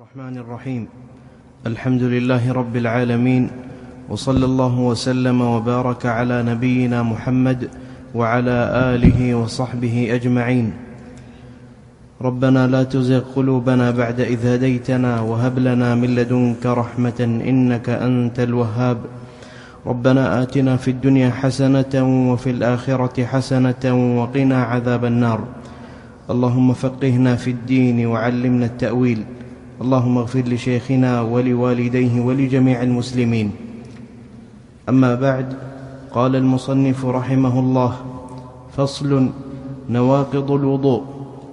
الرحمن الرحيم. الحمد لله رب العالمين، وصلى الله وسلم وبارك على نبينا محمد وعلى آله وصحبه أجمعين. ربنا لا تزغ قلوبنا بعد إذ هديتنا وهب لنا من لدنك رحمة إنك أنت الوهاب. ربنا آتنا في الدنيا حسنة وفي الآخرة حسنة وقنا عذاب النار. اللهم فقهنا في الدين وعلمنا التأويل. اللهم اغفر لشيخنا ولوالديه ولجميع المسلمين. أما بعد، قال المصنف رحمه الله: فصل: نواقض الوضوء.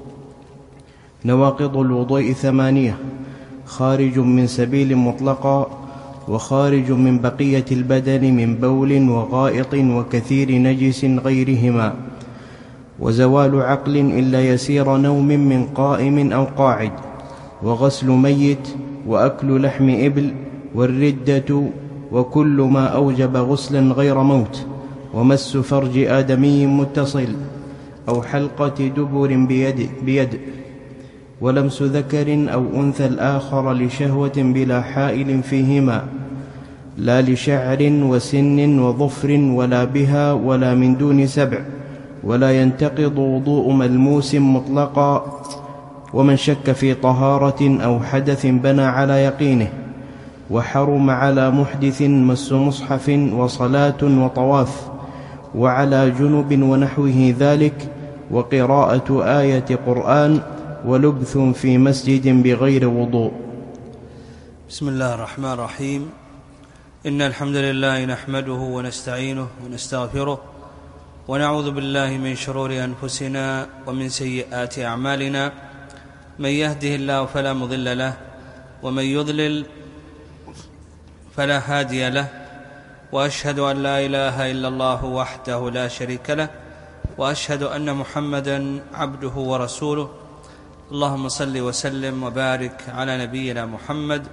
نواقض الوضوء 8: خارج من سبيل مطلقا، وخارج من بقية البدن من بول وغائط وكثير نجس غيرهما، وزوال عقل إلا يسير نوم من قائم أو قاعد، وغسل ميت، وأكل لحم إبل، والردة، وكل ما أوجب غسلا غير موت، ومس فرج آدمي متصل، أو حلقة دبر بيد، ولمس ذكر أو أنثى الآخر لشهوة بلا حائل فيهما، لا لشعر وسن وظفر ولا بها ولا من دون سبع، ولا ينتقض وضوء ملموس مطلقا. ومن شك في طهارة أو حدث بنى على يقينه. وحرم على محدث مس مصحف وصلاة وطواف، وعلى جنب ونحوه ذلك، وقراءة آية قرآن، ولبث في مسجد بغير وضوء. بسم الله الرحمن الرحيم. إن الحمد لله نحمده ونستعينه ونستغفره، ونعوذ بالله من شرور أنفسنا ومن سيئات أعمالنا. من يهده الله فلا مضل له، ومن يضلل فلا هادي له، وأشهد أن لا إله إلا الله وحده لا شريك له، وأشهد أن محمدا عبده ورسوله. اللهم صل وسلم وبارك على نبينا محمد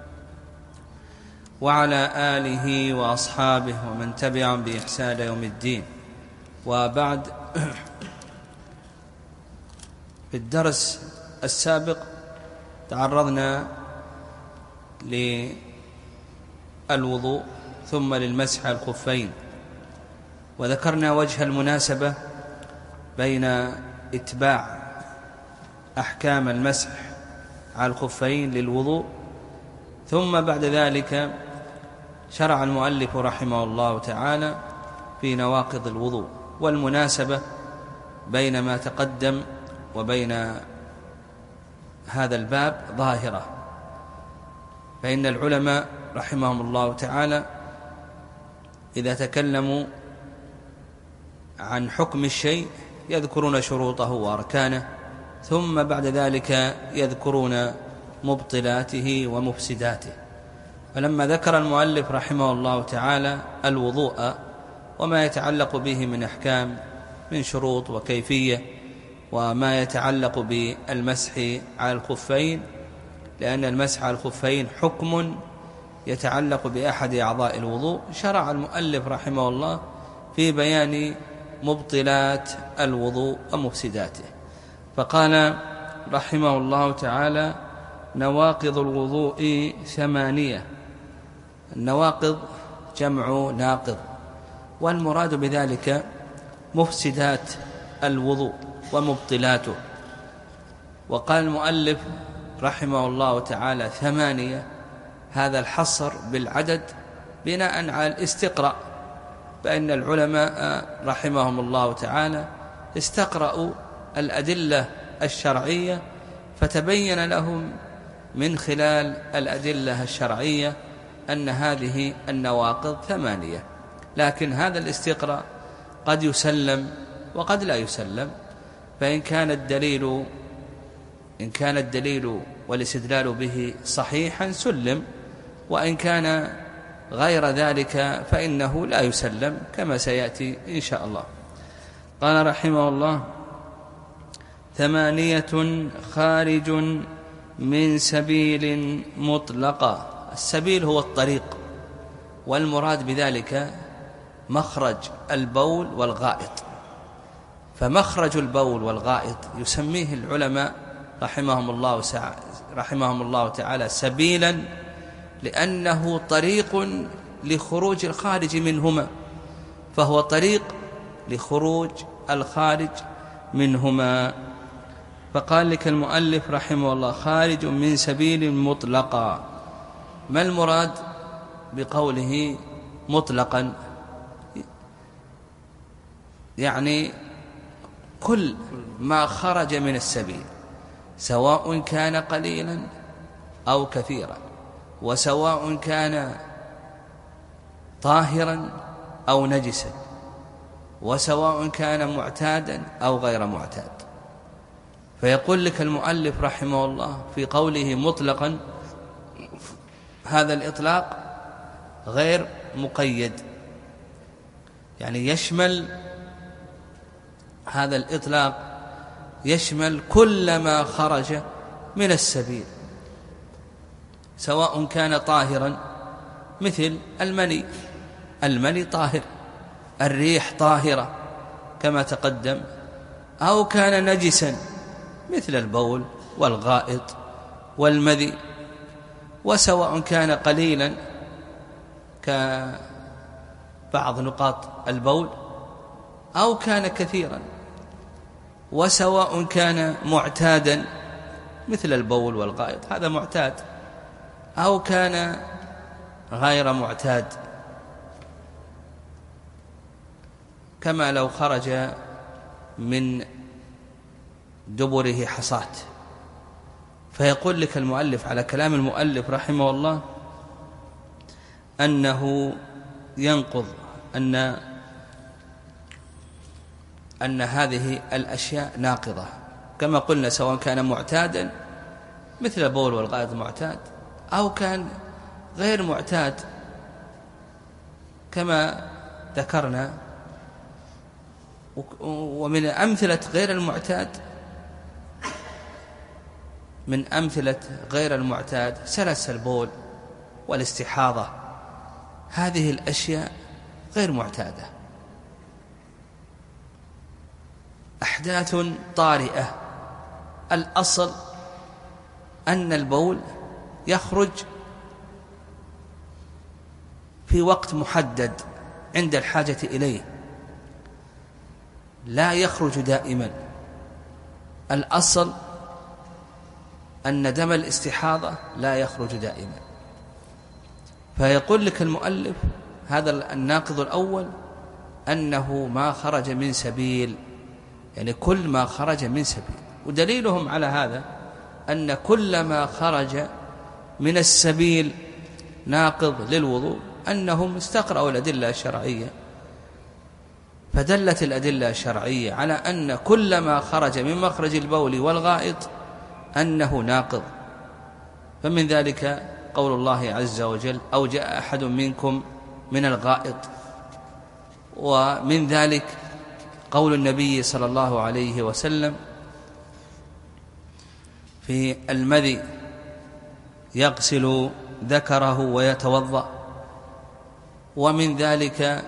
وعلى آله وأصحابه ومن تبعهم بإحسان يوم الدين. وبعد، في الدرس السابق تعرضنا للوضوء ثم للمسح على الخفين، وذكرنا وجه المناسبة بين إتباع أحكام المسح على الخفين للوضوء، ثم بعد ذلك شرع المؤلف رحمه الله تعالى في نواقض الوضوء. والمناسبة بين ما تقدم وبين هذا الباب ظاهرة، فإن العلماء رحمهم الله تعالى إذا تكلموا عن حكم الشيء يذكرون شروطه وأركانه، ثم بعد ذلك يذكرون مبطلاته ومفسداته. فلما ذكر المؤلف رحمه الله تعالى الوضوء وما يتعلق به من أحكام من شروط وكيفية، وما يتعلق بالمسح على الخفين، لأن المسح على الخفين حكم يتعلق بأحد أعضاء الوضوء، شرع المؤلف رحمه الله في بيان مبطلات الوضوء ومفسداته. فقال رحمه الله تعالى: نواقض الوضوء 8. النواقض جمع ناقض، والمراد بذلك مفسدات الوضوء ومبطلاته. وقال المؤلف رحمه الله تعالى 8، هذا الحصر بالعدد بناء على الاستقراء، فإن العلماء رحمهم الله تعالى استقرأوا الأدلة الشرعية، فتبين لهم من خلال الأدلة الشرعية أن هذه النواقض 8. لكن هذا الاستقراء قد يسلم وقد لا يسلم، فإن كان الدليل والاستدلال به صحيحا سلم، وإن كان غير ذلك فإنه لا يسلم، كما سيأتي إن شاء الله. قال رحمه الله: 8 خارج من سبيل مطلقة. السبيل هو الطريق، والمراد بذلك مخرج البول والغائط. فمخرج البول والغائط يسميه العلماء رحمهم الله رحمهم الله تعالى سبيلا لأنه طريق لخروج الخارج منهما، فهو طريق لخروج الخارج منهما. فقال لك المؤلف رحمه الله خارج من سبيل مطلقا. ما المراد بقوله مطلقا؟ يعني كل ما خرج من السبيل، سواء كان قليلا أو كثيرا، وسواء كان طاهرا أو نجسا، وسواء كان معتادا أو غير معتاد. فيقول لك المؤلف رحمه الله في قوله مطلقا، هذا الإطلاق غير مقيد، يعني يشمل، هذا الإطلاق يشمل كل ما خرج من السبيل، سواء كان طاهرا مثل المني طاهر، الريح طاهرة كما تقدم، أو كان نجسا مثل البول والغائط والمذي، وسواء كان قليلا كبعض نقاط البول أو كان كثيرا، وسواء كان معتادا مثل البول والغائط، هذا معتاد، أو كان غير معتاد، كما لو خرج من دبره حصاة. فيقول لك المؤلف على كلام المؤلف رحمه الله أنه ينقض أن هذه الأشياء ناقضة، كما قلنا سواء كان معتادا مثل البول والغائط معتاد، أو كان غير معتاد كما ذكرنا. ومن أمثلة غير المعتاد، من أمثلة غير المعتاد سلس البول والاستحاضة، هذه الأشياء غير معتادة، أحداث طارئة. الأصل أن البول يخرج في وقت محدد عند الحاجة إليه، لا يخرج دائما. الأصل أن دم الاستحاضة لا يخرج دائما. فيقول لك المؤلف هذا الناقض الأول أنه ما خرج من سبيل، يعني كل ما خرج من سبيل. ودليلهم على هذا أن كل ما خرج من السبيل ناقض للوضوء، أنهم استقرأوا الأدلة الشرعية، فدلت الأدلة الشرعية على أن كل ما خرج من مخرج البول والغائط أنه ناقض. فمن ذلك قول الله عز وجل أو جاء أحد منكم من الغائط، ومن ذلك قول النبي صلى الله عليه وسلم في المذي يغسل ذكره ويتوضأ، ومن ذلك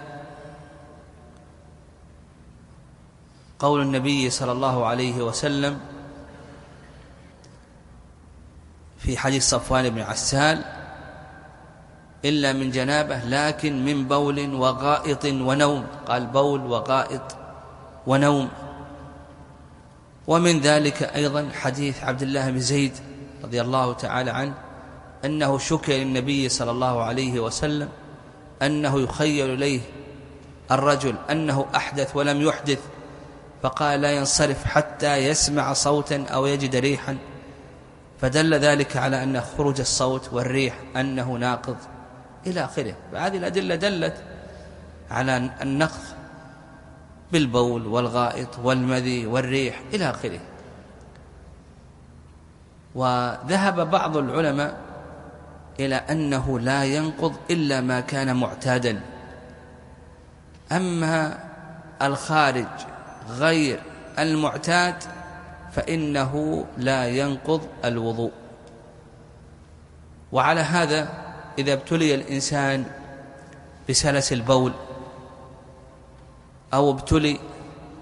قول النبي صلى الله عليه وسلم في حديث صفوان بن عسال إلا من جنابه لكن من بول وغائط ونوم، قال بول وغائط ونوم. ومن ذلك أيضا حديث عبد الله بن زيد رضي الله تعالى عنه أنه شكى للنبي صلى الله عليه وسلم أنه يخيل إليه الرجل أنه أحدث ولم يحدث، فقال لا ينصرف حتى يسمع صوتا أو يجد ريحا، فدل ذلك على أن خروج الصوت والريح أنه ناقض إلى آخره. فهذه الأدلة دلت على النقض بالبول والغائط والمذي والريح إلى آخره. وذهب بعض العلماء إلى أنه لا ينقض إلا ما كان معتادا، أما الخارج غير المعتاد فإنه لا ينقض الوضوء. وعلى هذا إذا ابتلي الإنسان بسلس البول، أو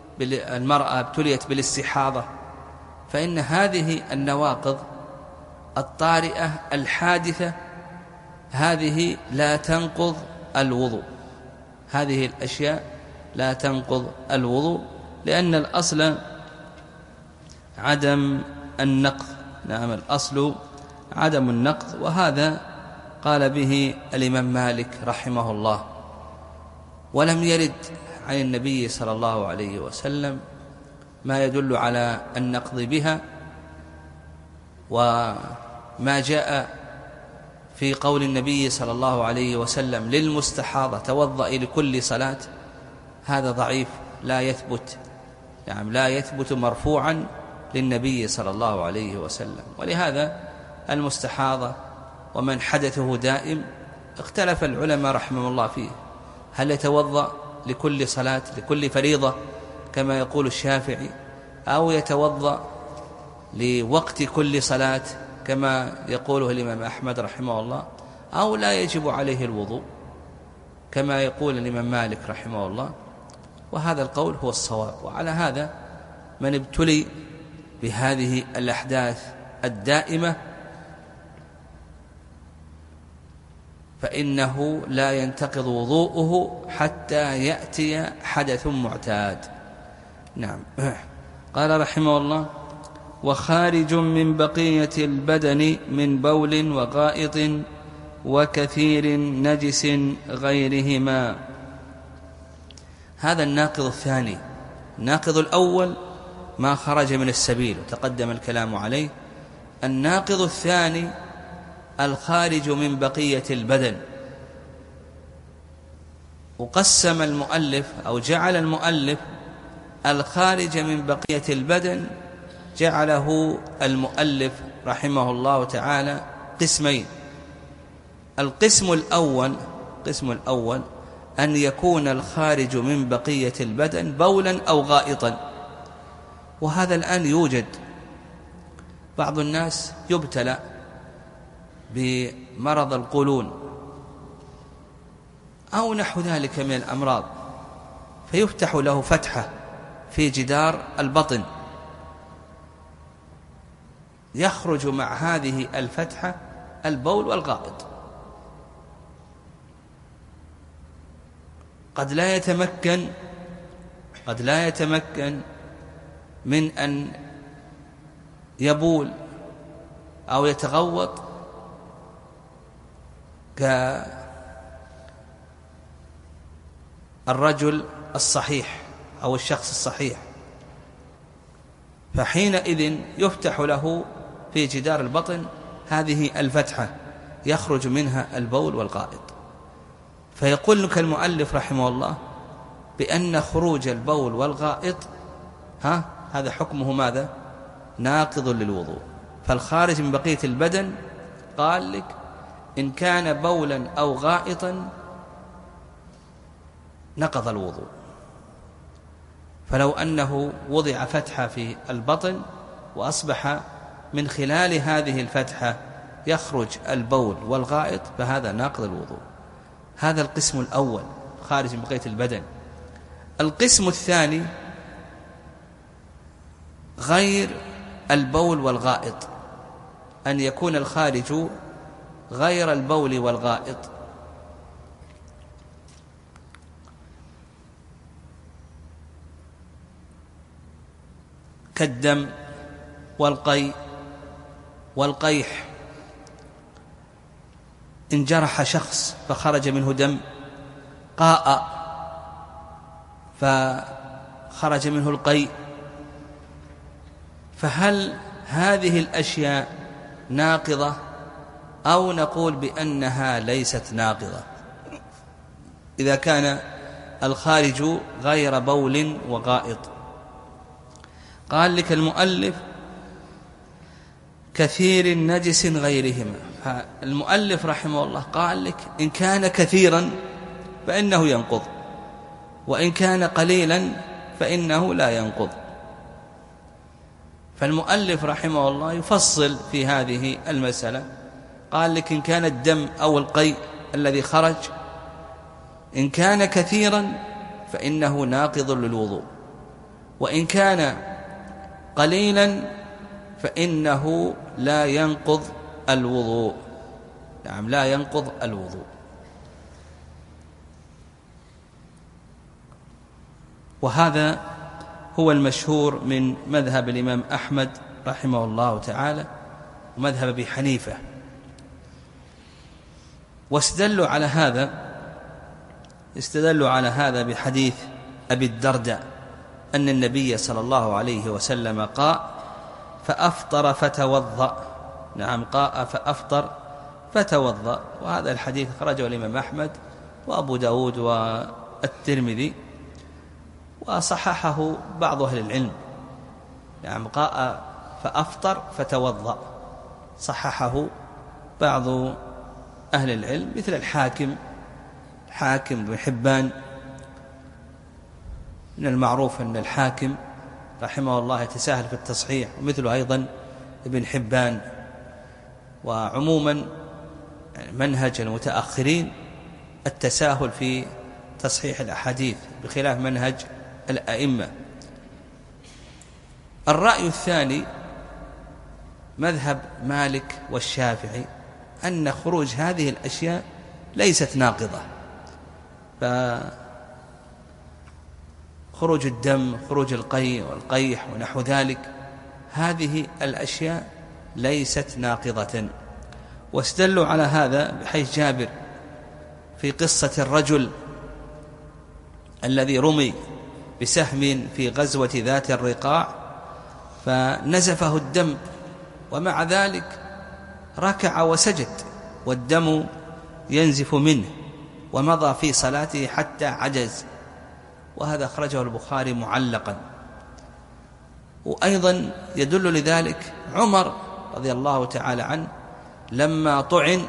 المرأة ابتليت بالاستحاضة، فإن هذه النواقض الطارئة الحادثة هذه لا تنقض الوضوء، هذه الأشياء لا تنقض الوضوء، لأن الأصل عدم النقض. نعم، الأصل عدم النقض، وهذا قال به الإمام مالك رحمه الله. ولم يرد عن النبي صلى الله عليه وسلم ما يدل على النقض بها، وما جاء في قول النبي صلى الله عليه وسلم للمستحاضة توضئي لكل صلاة هذا ضعيف لا يثبت، يعني لا يثبت مرفوعا للنبي صلى الله عليه وسلم. ولهذا المستحاضة ومن حدثه دائم اختلف العلماء رحمه الله فيه، هل يتوضأ لكل صلاة لكل فريضة كما يقول الشافعي، أو يتوضأ لوقت كل صلاة كما يقوله الإمام أحمد رحمه الله، أو لا يجب عليه الوضوء كما يقول الإمام مالك رحمه الله. وهذا القول هو الصواب. وعلى هذا من ابتلي بهذه الأحداث الدائمة فإنه لا ينتقض وضوءه حتى يأتي حدث معتاد. نعم. قال رحمه الله: وخارج من بقية البدن من بول وغائط وكثير نجس غيرهما. هذا الناقض الثاني. الناقض الأول ما خرج من السبيل وتقدم الكلام عليه. الناقض الثاني الخارج من بقية البدن. وقسم المؤلف أو جعل المؤلف الخارج من بقية البدن، جعله المؤلف رحمه الله تعالى قسمين. القسم الأول أن يكون الخارج من بقية البدن بولا أو غائطا. وهذا الآن يوجد بعض الناس يبتلى بمرض القولون أو نحو ذلك من الأمراض، فيفتح له فتحة في جدار البطن، يخرج مع هذه الفتحة البول والغائط. قد لا يتمكن من أن يبول أو يتغوط كالرجل الصحيح أو الشخص الصحيح، فحينئذ يفتح له في جدار البطن هذه الفتحة يخرج منها البول والغائط. فيقول لك المؤلف رحمه الله بأن خروج البول والغائط هذا حكمه ماذا؟ ناقض للوضوء. فالخارج من بقية البدن قال لك إن كان بولا أو غائطا نقض الوضوء. فلو أنه وضع فتحة في البطن وأصبح من خلال هذه الفتحة يخرج البول والغائط فهذا ناقض الوضوء. هذا القسم الأول خارج من بقية البدن. القسم الثاني غير البول والغائط، أن يكون الخارج غير البول والغائط، كالدم والقيء والقيح. إن جرح شخص فخرج منه دم، قاء فخرج منه القيء، فهل هذه الأشياء ناقضة أو نقول بأنها ليست ناقضة إذا كان الخارج غير بول وغائط؟ قال لك المؤلف كثير نجس غيرهما. فالمؤلف رحمه الله قال لك إن كان كثيرا فإنه ينقض، وإن كان قليلا فإنه لا ينقض. فالمؤلف رحمه الله يفصل في هذه المسألة. قال لك إن كان الدم أو القيء الذي خرج إن كان كثيرا فإنه ناقض للوضوء، وإن كان قليلا فإنه لا ينقض الوضوء. نعم، لا ينقض الوضوء. وهذا هو المشهور من مذهب الإمام أحمد رحمه الله تعالى ومذهب أبي حنيفة. واستدلوا على هذا بحديث أبي الدرداء أن النبي صلى الله عليه وسلم قاء فأفطر فتوضأ. نعم، قاء فأفطر فتوضأ. وهذا الحديث خرجه الإمام أحمد وأبو داود والترمذي، وصححه بعض أهل العلم. نعم، قاء فأفطر فتوضأ، صححه بعض أهل العلم مثل الحاكم بن حبان. من المعروف أن الحاكم رحمه الله يتساهل في التصحيح، ومثله أيضا ابن حبان. وعموما منهج المتأخرين التساهل في تصحيح الأحاديث بخلاف منهج الأئمة. الرأي الثاني مذهب مالك والشافعي أن خروج هذه الأشياء ليست ناقضة، فخروج الدم، خروج القيء والقيح ونحو ذلك، هذه الأشياء ليست ناقضة. واستدلوا على هذا بحيث جابر في قصة الرجل الذي رمي بسهم في غزوة ذات الرقاع فنزفه الدم، ومع ذلك ركع وسجد والدم ينزف منه، ومضى في صلاته حتى عجز. وهذا أخرجه البخاري معلقا. وأيضا يدل لذلك عمر رضي الله تعالى عنه لما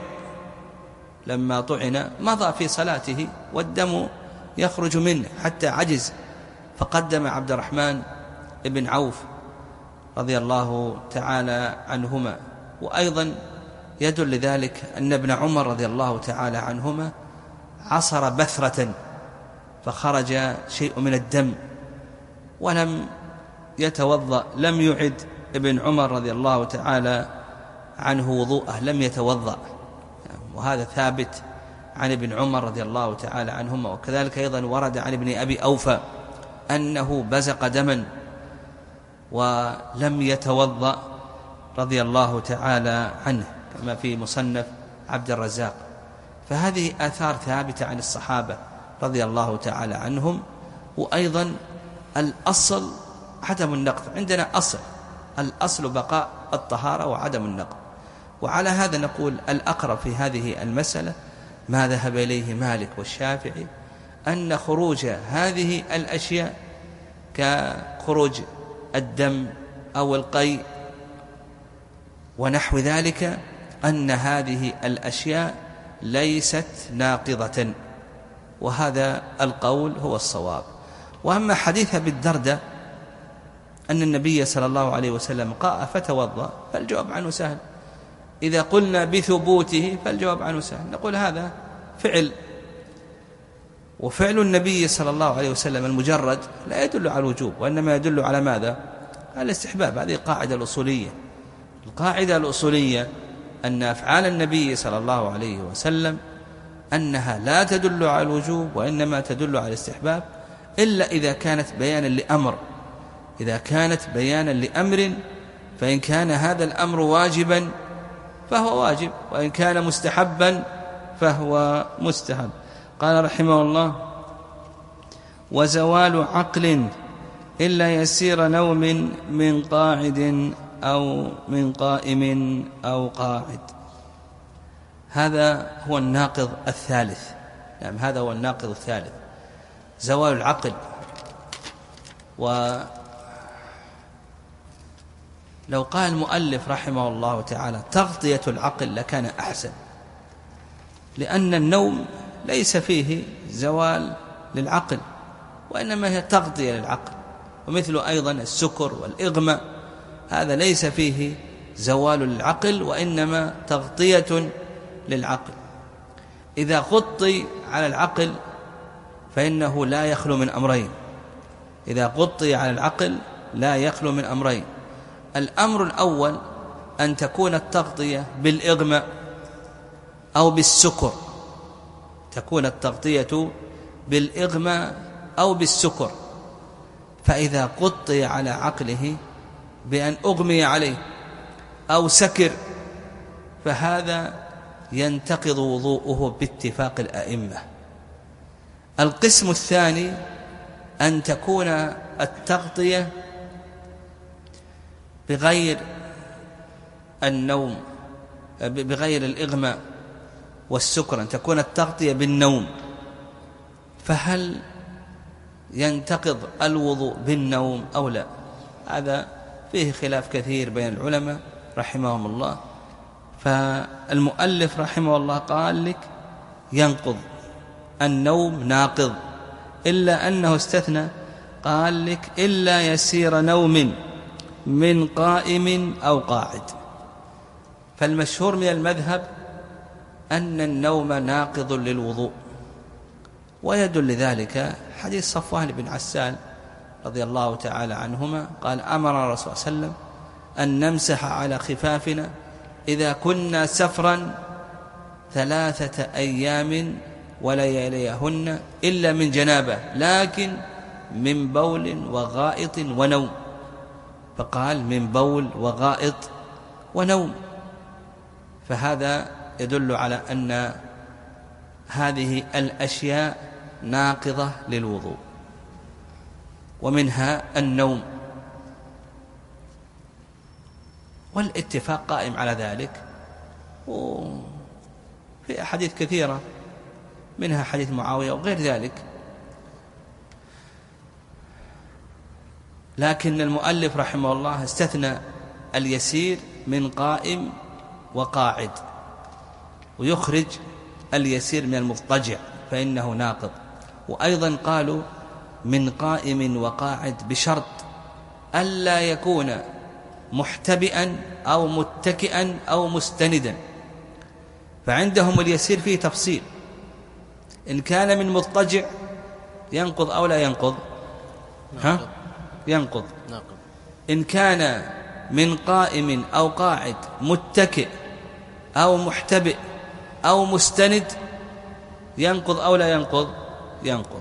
طعن مضى في صلاته والدم يخرج منه حتى عجز، فقدم عبد الرحمن بن عوف رضي الله تعالى عنهما. وأيضا يدل لذلك أن ابن عمر رضي الله تعالى عنهما عصر بثرة فخرج شيء من الدم ولم يتوضأ، لم يعد ابن عمر رضي الله تعالى عنه وضوءه، لم يتوضأ. وهذا ثابت عن ابن عمر رضي الله تعالى عنهما. وكذلك أيضا ورد عن ابن أبي أوفى أنه بزق دما ولم يتوضأ رضي الله تعالى عنه، كما في مصنف عبد الرزاق. فهذه آثار ثابتة عن الصحابة رضي الله تعالى عنهم. وأيضا الأصل عدم النقض، عندنا الأصل بقاء الطهارة وعدم النقض. وعلى هذا نقول الأقرب في هذه المسألة ما ذهب إليه مالك والشافعي، أن خروج هذه الأشياء كخروج الدم أو القيء ونحو ذلك، أن هذه الأشياء ليست ناقضة، وهذا القول هو الصواب. وأما حديث أبي الدرداء أن النبي صلى الله عليه وسلم قاء فتوضأ، فالجواب عنه سهل. إذا قلنا بثبوته فالجواب عنه سهل، نقول هذا فعل، وفعل النبي صلى الله عليه وسلم المجرد لا يدل على الوجوب، وإنما يدل على ماذا؟ على الاستحباب. هذه قاعدة الأصولية. القاعدة الأصولية أن أفعال النبي صلى الله عليه وسلم أنها لا تدل على الوجوب وإنما تدل على الاستحباب، إلا إذا كانت بيانا لأمر. إذا كانت بيانا لأمر فإن كان هذا الأمر واجبا فهو واجب، وإن كان مستحبا فهو مستحب. قال رحمه الله: وزوال عقل إلا يسير نوم من قاعد أو من قائم أو قاعد. هذا هو الناقض الثالث. نعم، هذا هو الناقض الثالث، زوال العقل. ولو قال المؤلف رحمه الله تعالى تغطية العقل لكان أحسن، لأن النوم ليس فيه زوال للعقل وإنما هي تغطية للعقل. ومثل أيضا السكر والإغماء، هذا ليس فيه زوال للعقل وإنما تغطية للعقل. إذا غطي على العقل فإنه لا يخلو من أمرين. إذا غطي على العقل لا يخلو من أمرين. الأمر الأول أن تكون التغطية بالإغماء أو بالسكر، تكون التغطية بالإغماء أو بالسكر، فإذا قطي على عقله بأن أغمي عليه أو سكر فهذا ينتقض وضوءه باتفاق الأئمة. القسم الثاني أن تكون التغطية بغير النوم، بغير الإغماء والسكر، أن تكون التغطية بالنوم، فهل ينتقض الوضوء بالنوم أو لا؟ هذا فيه خلاف كثير بين العلماء رحمهم الله. فالمؤلف رحمه الله قال لك ينقض، النوم ناقض، إلا أنه استثنى، قال لك إلا يسير نوم من قائم أو قاعد. فالمشهور من المذهب أن النوم ناقض للوضوء، ويدل لذلك حديث صفوان بن عسال رضي الله تعالى عنهما قال أمر الرسول صلى الله عليه وسلم أن نمسح على خفافنا إذا كنا سفرا 3 أيام ولياليهن إلا من جنابة، لكن من بول وغائط ونوم، فقال من بول وغائط ونوم، فهذا يدل على أن هذه الأشياء ناقضة للوضوء، ومنها النوم، والاتفاق قائم على ذلك، وفي أحاديث كثيرة منها حديث معاوية وغير ذلك. لكن المؤلف رحمه الله استثنى اليسير من قائم وقاعد، ويخرج اليسير من المضطجع فإنه ناقض. وأيضا قالوا من قائم وقاعد بشرط ألا يكون محتبئا أو متكئا أو مستندا، فعندهم اليسير فيه تفصيل، إن كان من مضطجع ينقض أو لا ينقض؟ ينقض. إن كان من قائم أو قاعد متكئ أو محتبئ أو مستند ينقض أو لا ينقض؟ ينقض.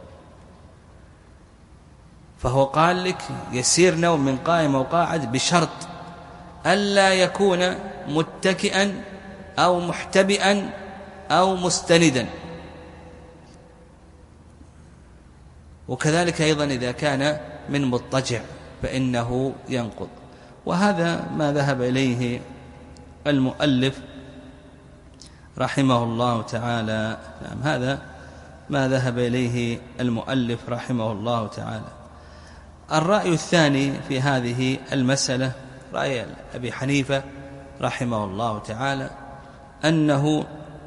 فهو قال لك يسير نوم من قائم أو قاعد بشرط ألا يكون متكئا أو محتبئا أو مستندا، وكذلك أيضا إذا كان من مضطجع فإنه ينقض. وهذا ما ذهب إليه المؤلف رحمه الله تعالى. نعم، هذا ما ذهب إليه المؤلف رحمه الله تعالى. الرأي الثاني في هذه المسألة رأي أبي حنيفة رحمه الله تعالى، أنه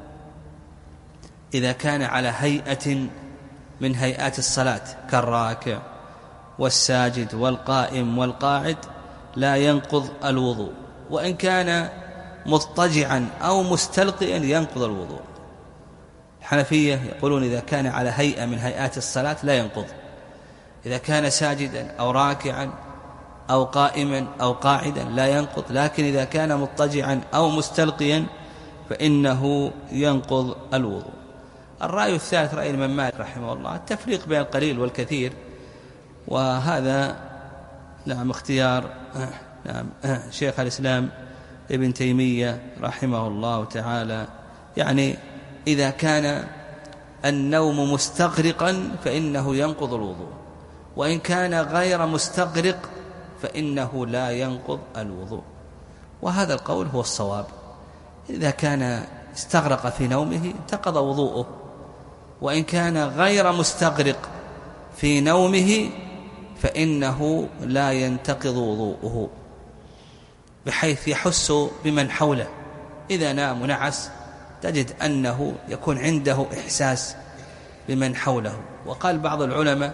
إذا كان على هيئة من هيئات الصلاة كالراكع والساجد والقائم والقاعد لا ينقض الوضوء، وإن كان مضطجعا أو مستلقيا ينقض الوضوء. الحنفية يقولون إذا كان على هيئة من هيئات الصلاة لا ينقض، إذا كان ساجدا أو راكعا أو قائما أو قاعدا لا ينقض، لكن إذا كان مضطجعا أو مستلقيا فإنه ينقض الوضوء. الرأي الثالث رأي الإمام مالك رحمه الله التفريق بين القليل والكثير، وهذا نعم اختيار شيخ الإسلام ابن تيمية رحمه الله تعالى. يعني إذا كان النوم مستغرقا فإنه ينقض الوضوء، وإن كان غير مستغرق فإنه لا ينقض الوضوء، وهذا القول هو الصواب. إذا كان استغرق في نومه انتقض وضوءه، وإن كان غير مستغرق في نومه فإنه لا ينتقض وضوءه، بحيث يحس بمن حوله. إذا نام ونعس تجد أنه يكون عنده إحساس بمن حوله. وقال بعض العلماء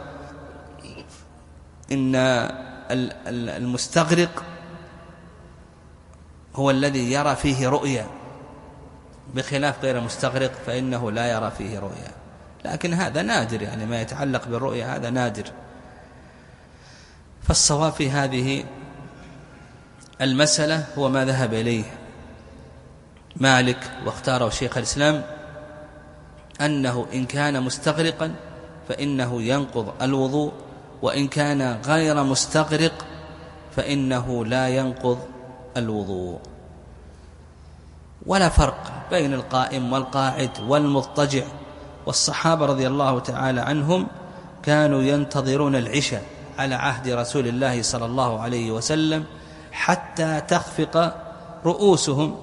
إن المستغرق هو الذي يرى فيه رؤيا، بخلاف غير المستغرق فإنه لا يرى فيه رؤيا، لكن هذا نادر، يعني ما يتعلق بالرؤيا هذا نادر. فالصواب في هذه المسألة هو ما ذهب إليه مالك واختاره شيخ الإسلام، أنه إن كان مستغرقا فإنه ينقض الوضوء، وإن كان غير مستغرق فإنه لا ينقض الوضوء. ولا فرق بين القائم والقاعد والمضطجع. والصحابة رضي الله تعالى عنهم كانوا ينتظرون العشاء على عهد رسول الله صلى الله عليه وسلم حتى تخفق رؤوسهم.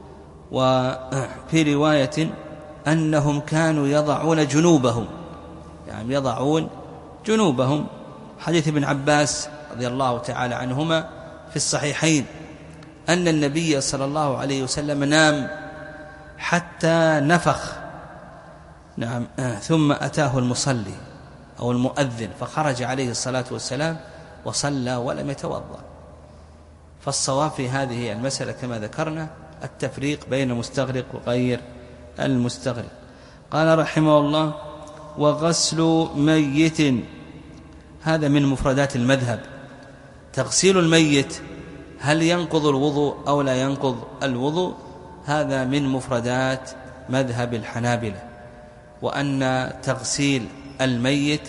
وفي رواية أنهم كانوا يضعون جنوبهم، يعني يضعون جنوبهم. حديث ابن عباس رضي الله تعالى عنهما في الصحيحين أن النبي صلى الله عليه وسلم نام حتى نفخ، نعم، ثم أتاه المصلي أو المؤذن فخرج عليه الصلاة والسلام وصلى ولم يتوضأ. فالصواب في هذه المسألة كما ذكرنا التفريق بين المستغرق وغير المستغرق. قال رحمه الله: وغسل ميت، هذا من مفردات المذهب. تغسيل الميت هل ينقض الوضوء أو لا ينقض الوضوء؟ هذا من مفردات مذهب الحنابلة، وأن تغسيل الميت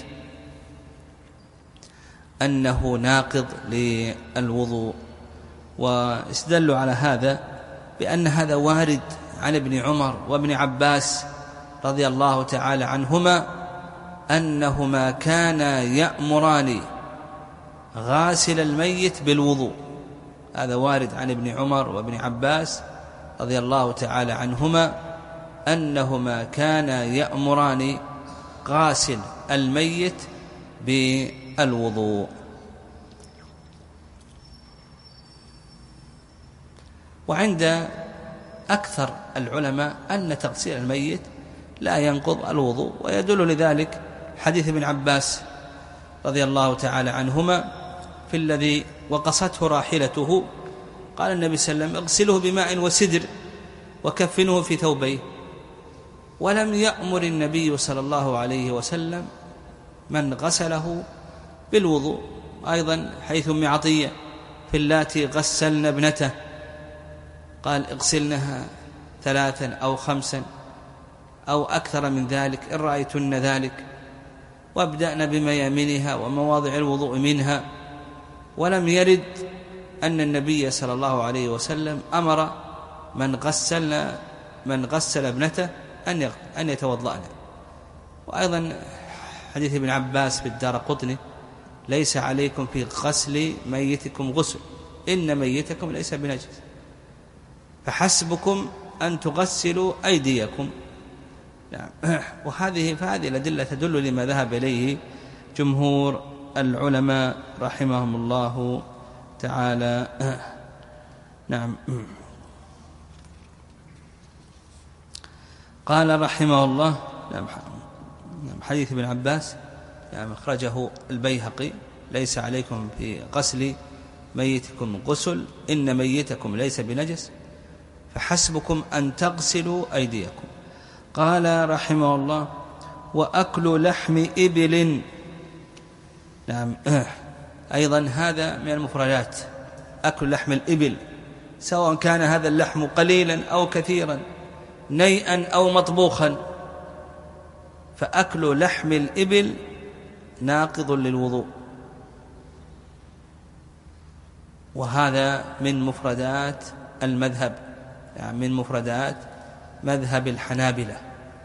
أنه ناقض للوضوء. واستدلوا على هذا بأن هذا وارد عن ابن عمر وابن عباس رضي الله تعالى عنهما أنهما كانا يأمران غاسل الميت بالوضوء. هذا وارد عن ابن عمر وابن عباس رضي الله تعالى عنهما أنهما كانا يأمران غاسل الميت بالوضوء. وعند أكثر العلماء أن تغسيل الميت لا ينقض الوضوء، ويدل لذلك حديث ابن عباس رضي الله تعالى عنهما في الذي وقصته راحلته، قال النبي صلى الله عليه وسلم: اغسله بماء وسدر وكفنه في ثوبيه. ولم يأمر النبي صلى الله عليه وسلم من غسله بالوضوء. أيضا حيث أم عطية في اللاتي غسلن ابنته قال: اغسلنها 3 أو 5 أو أكثر من ذلك إن رأيتن ذلك، وابدأن بميامنها ومواضع الوضوء منها. ولم يرد أن النبي صلى الله عليه وسلم أمر من غسل ابنته أن يتوضأن. وأيضا حديث ابن عباس في الدارقطني: ليس عليكم في غسل ميتكم غسل، إن ميتكم ليس بنجس، فحسبكم أن تغسلوا أيديكم. فهذه الأدلة تدل لما ذهب إليه جمهور العلماء رحمهم الله تعالى. نعم. قال رحمه الله: حديث ابن عباس أخرجه البيهقي: ليس عليكم في غسل ميتكم غسل، إن ميتكم ليس بنجس، فحسبكم أن تغسلوا أيديكم. قال رحمه الله: وأكل لحم إبل. نعم، أيضا هذا من المفردات، أكل لحم الإبل، سواء كان هذا اللحم قليلا أو كثيرا، نيئا أو مطبوخا، فأكل لحم الإبل ناقض للوضوء. وهذا من مفردات المذهب، يعني من مفردات مذهب الحنابلة.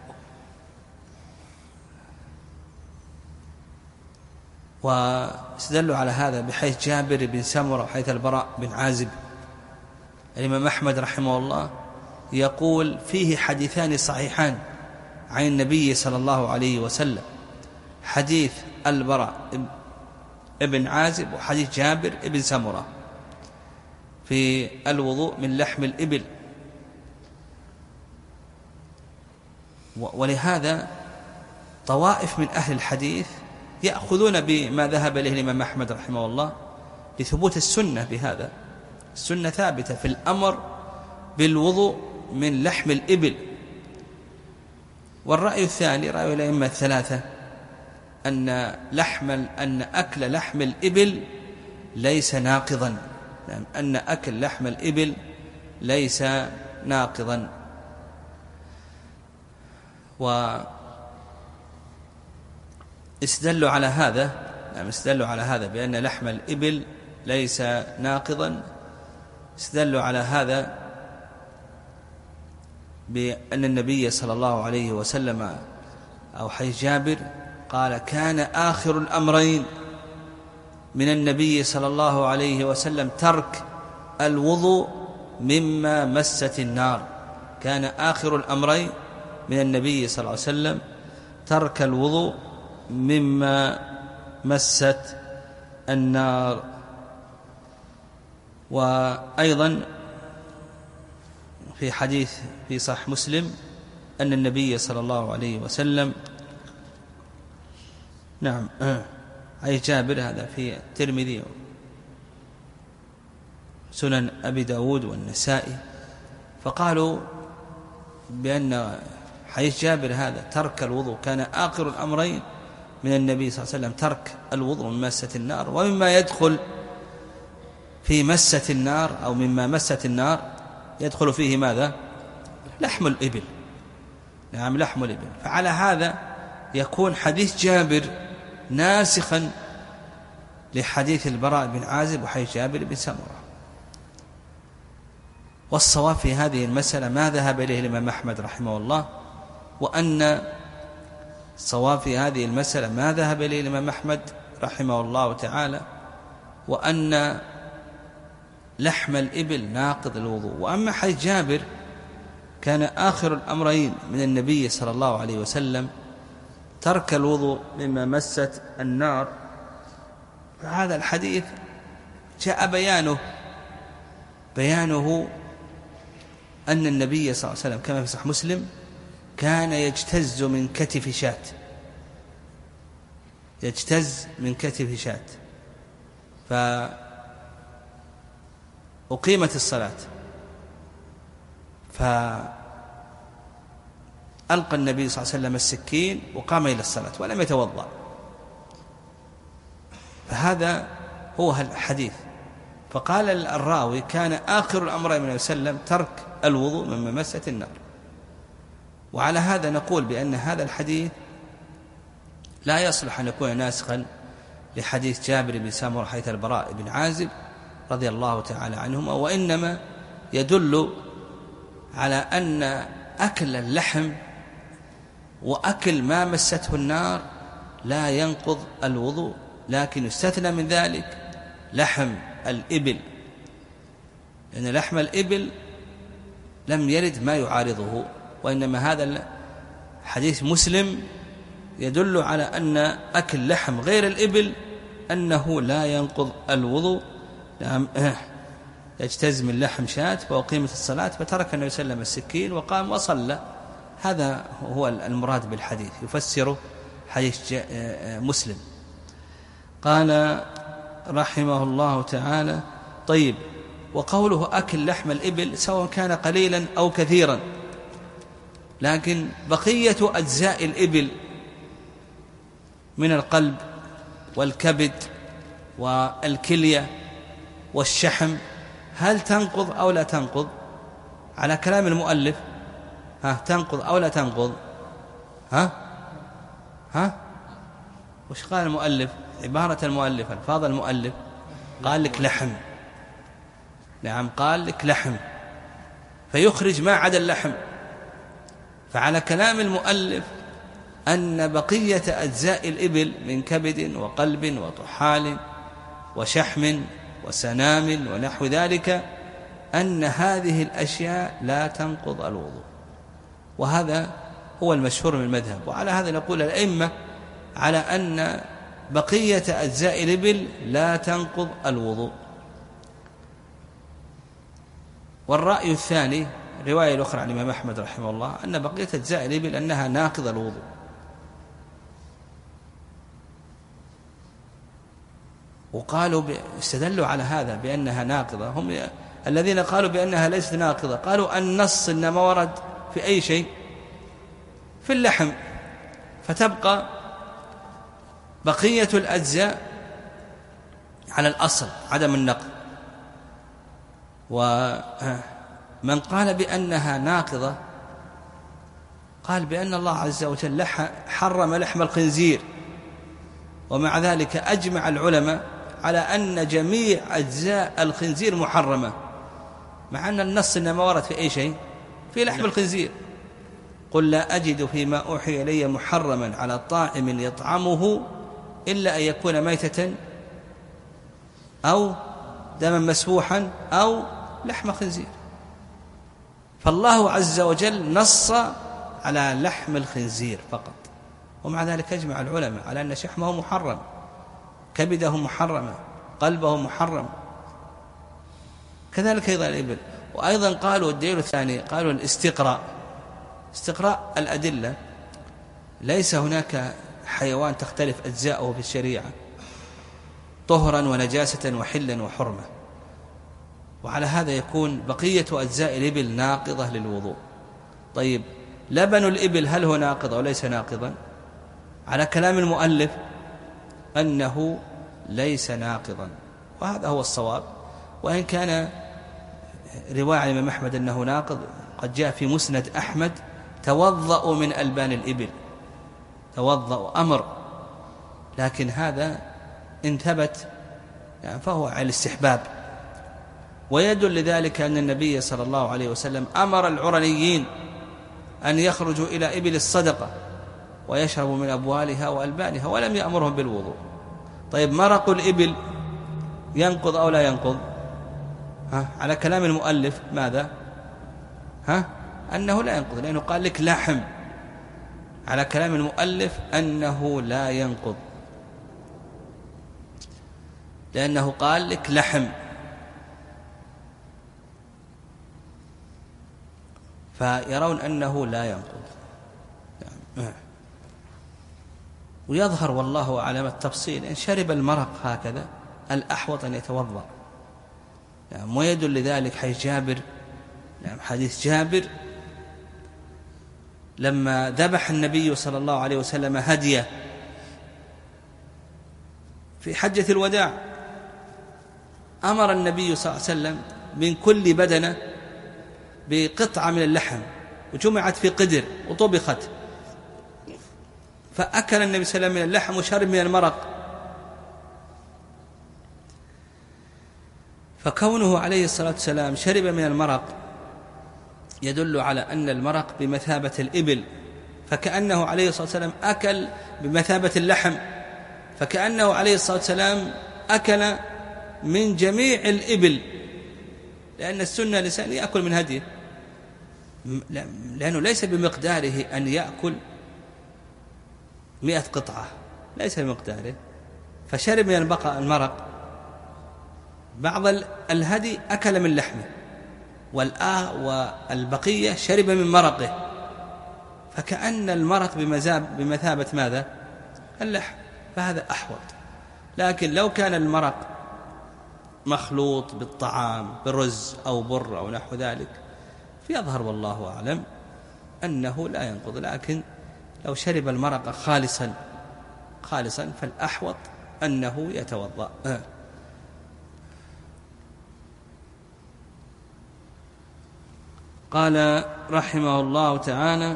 واستدلوا على هذا بحيث جابر بن سمرة وحيث البراء بن عازب. الإمام أحمد رحمه الله يقول: فيه حديثان صحيحان عن النبي صلى الله عليه وسلم، حديث البراء ابن عازب وحديث جابر بن سمرة في الوضوء من لحم الإبل. ولهذا طوائف من أهل الحديث يأخذون بما ذهب إليه الإمام أحمد رحمه الله لثبوت السنة بهذا. السنة ثابتة في الأمر بالوضوء من لحم الإبل. والرأي الثاني رأي الأئمة الثلاثة أن أكل لحم الإبل ليس ناقضا، أن أكل لحم الإبل ليس ناقضا. واستدلوا على هذا بأن لحم الإبل ليس ناقضا. استدلوا على هذا بأن النبي صلى الله عليه وسلم أو حديث جابر قال: كان آخر الأمرين من النبي صلى الله عليه وسلم ترك الوضوء مما مست النار. كان آخر الأمرين من النبي صلى الله عليه وسلم ترك الوضوء مما مست النار. وأيضا في حديث في صحيح مسلم أن النبي صلى الله عليه وسلم أي جابر، هذا في الترمذي سنن أبي داود والنسائي، فقالوا بأن حديث جابر هذا ترك الوضوء كان آخر الأمرين من النبي صلى الله عليه وسلم ترك الوضوء من مسة النار. ومما يدخل في مسة النار أو مما مست النار يدخل فيه ماذا؟ لحم الإبل. نعم، لحم الإبل. فعلى هذا يكون حديث جابر ناسخا لحديث البراء بن عازب وحديث جابر بن سمرة. والصواب في هذه المسألة ما ذهب إليه الإمام أحمد رحمه الله، وأن الصواب في هذه المسألة ما ذهب إليه الإمام أحمد رحمه الله تعالى، وأن لحم الإبل ناقض الوضوء. وأما حديث جابر كان آخر الأمرين من النبي صلى الله عليه وسلم ترك الوضوء مما مست النار، فهذا الحديث جاء بيانه أن النبي صلى الله عليه وسلم كما في صحيح مسلم كان يجتز من كتف شاة، فأقيمت الصلاة فألقى النبي صلى الله عليه وسلم السكين وقام إلى الصلاة ولم يتوضأ. فهذا هو الحديث. فقال الراوي: كان آخر الأمر من وسلم ترك الوضوء مما مست النار. وعلى هذا نقول بأن هذا الحديث لا يصلح أن يكون ناسخا لحديث جابر بن سمرة حيث البراء بن عازب رضي الله تعالى عنهما، وإنما يدل على أن أكل اللحم وأكل ما مسته النار لا ينقض الوضوء، لكن يستثنى من ذلك لحم الإبل، لأن لحم الإبل لم يرد ما يعارضه، وإنما هذا حديث مسلم يدل على أن أكل لحم غير الإبل أنه لا ينقض الوضوء. يجتز من لحم شاة وأقيمت الصلاة فترك النبي صلى الله عليه وسلم السكين وقام وصلى. هذا هو المراد بالحديث، يفسر حديث مسلم. قال رحمه الله تعالى: طيب، وقوله أكل لحم الإبل سواء كان قليلا أو كثيرا، لكن بقية أجزاء الإبل من القلب والكبد والكلية والشحم هل تنقض أو لا تنقض؟ على كلام المؤلف تنقض أو لا تنقض؟ وش قال المؤلف؟ عبارة المؤلف، الفاظ المؤلف، قال لك لحم. نعم، قال لك لحم، فيخرج ما عدا اللحم. فعلى كلام المؤلف أن بقية أجزاء الإبل من كبد وقلب وطحال وشحم وسنام ونحو ذلك أن هذه الأشياء لا تنقض الوضوء، وهذا هو المشهور من المذهب. وعلى هذا نقول الأئمة على أن بقية أجزاء الإبل لا تنقض الوضوء. والرأي الثاني رواية الأخرى عن الإمام أحمد رحمه الله أن بقية أجزاء الإبل أنها ناقض الوضوء. وقالوا استدلوا على هذا بأنها ناقضة. هم الذين قالوا بأنها ليست ناقضة قالوا النص إنما ورد في أي شيء، في اللحم، فتبقى بقية الأجزاء على الأصل عدم النقض. ومن قال بأنها ناقضة قال بأن الله عز وجل حرم لحم الخنزير، ومع ذلك أجمع العلماء على أن جميع أجزاء الخنزير محرمة، مع أن النص إنما ورد في أي شيء؟ في لحم الخنزير. قل لا أجد فيما أوحي إلي محرما على طاعم يطعمه إلا أن يكون ميتة أو دما مسفوحا أو لحم خنزير. فالله عز وجل نص على لحم الخنزير فقط، ومع ذلك أجمع العلماء على أن شحمه محرم، كبده محرم، قلبه محرم، كذلك أيضا الإبل. وأيضا قالوا الدليل الثاني، قالوا الاستقراء، استقراء الأدلة. ليس هناك حيوان تختلف أجزاؤه في الشريعة طهرا ونجاسة وحلا وحرمة، وعلى هذا يكون بقية أجزاء الإبل ناقضة للوضوء. طيب لبن الإبل هل هو ناقض أو ليس ناقضا؟ على كلام المؤلف أنه ليس ناقضا، وهذا هو الصواب، وإن كان رواية الإمام أحمد أنه ناقض قد جاء في مسند أحمد توضأوا من ألبان الإبل، توضأوا أمر، لكن هذا إن ثبت يعني فهو على الاستحباب. ويدل لذلك أن النبي صلى الله عليه وسلم أمر العرنيين أن يخرجوا إلى إبل الصدقة ويشربوا من أبوالها وألبانها، ولم يأمرهم بالوضوء. طيب مرق الإبل ينقض أو لا ينقض؟ على كلام المؤلف ماذا؟ أنه لا ينقض، لأنه قال لك لحم. على كلام المؤلف أنه لا ينقض، لأنه قال لك لحم، فيرون أنه لا ينقض. ويظهر والله أعلم التفصيل، إن شرب المرق هكذا الأحوط أن يتوضأ، ويدل لذلك حديث جابر، حديث جابر لما ذبح النبي صلى الله عليه وسلم هديه في حجة الوداع، أمر النبي صلى الله عليه وسلم من كل بدنة بقطعة من اللحم، وجمعت في قدر وطبخت، فأكل النبي صلى الله عليه وسلم من اللحم وشرب من المرق. فكونه عليه الصلاة والسلام شرب من المرق يدل على أن المرق بمثابة الإبل، فكأنه عليه الصلاة والسلام أكل بمثابة اللحم، فكأنه عليه الصلاة والسلام أكل من جميع الإبل، لأن السنة الإنسان يأكل من هديه، لأنه ليس بمقداره أن يأكل 100 قطعة، ليس بمقداره، فشرب من المرق. بعض الهدي أكل من لحمه، والبقية شرب من مرقه، فكأن المرق بمثابة ماذا؟ اللحم، فهذا أحوط. لكن لو كان المرق مخلوط بالطعام بالرز أو بر أو نحو ذلك فيظهر والله أعلم أنه لا ينقض، لكن لو شرب المرق خالصا فالأحوط أنه يتوضأ. قال رحمه الله تعالى: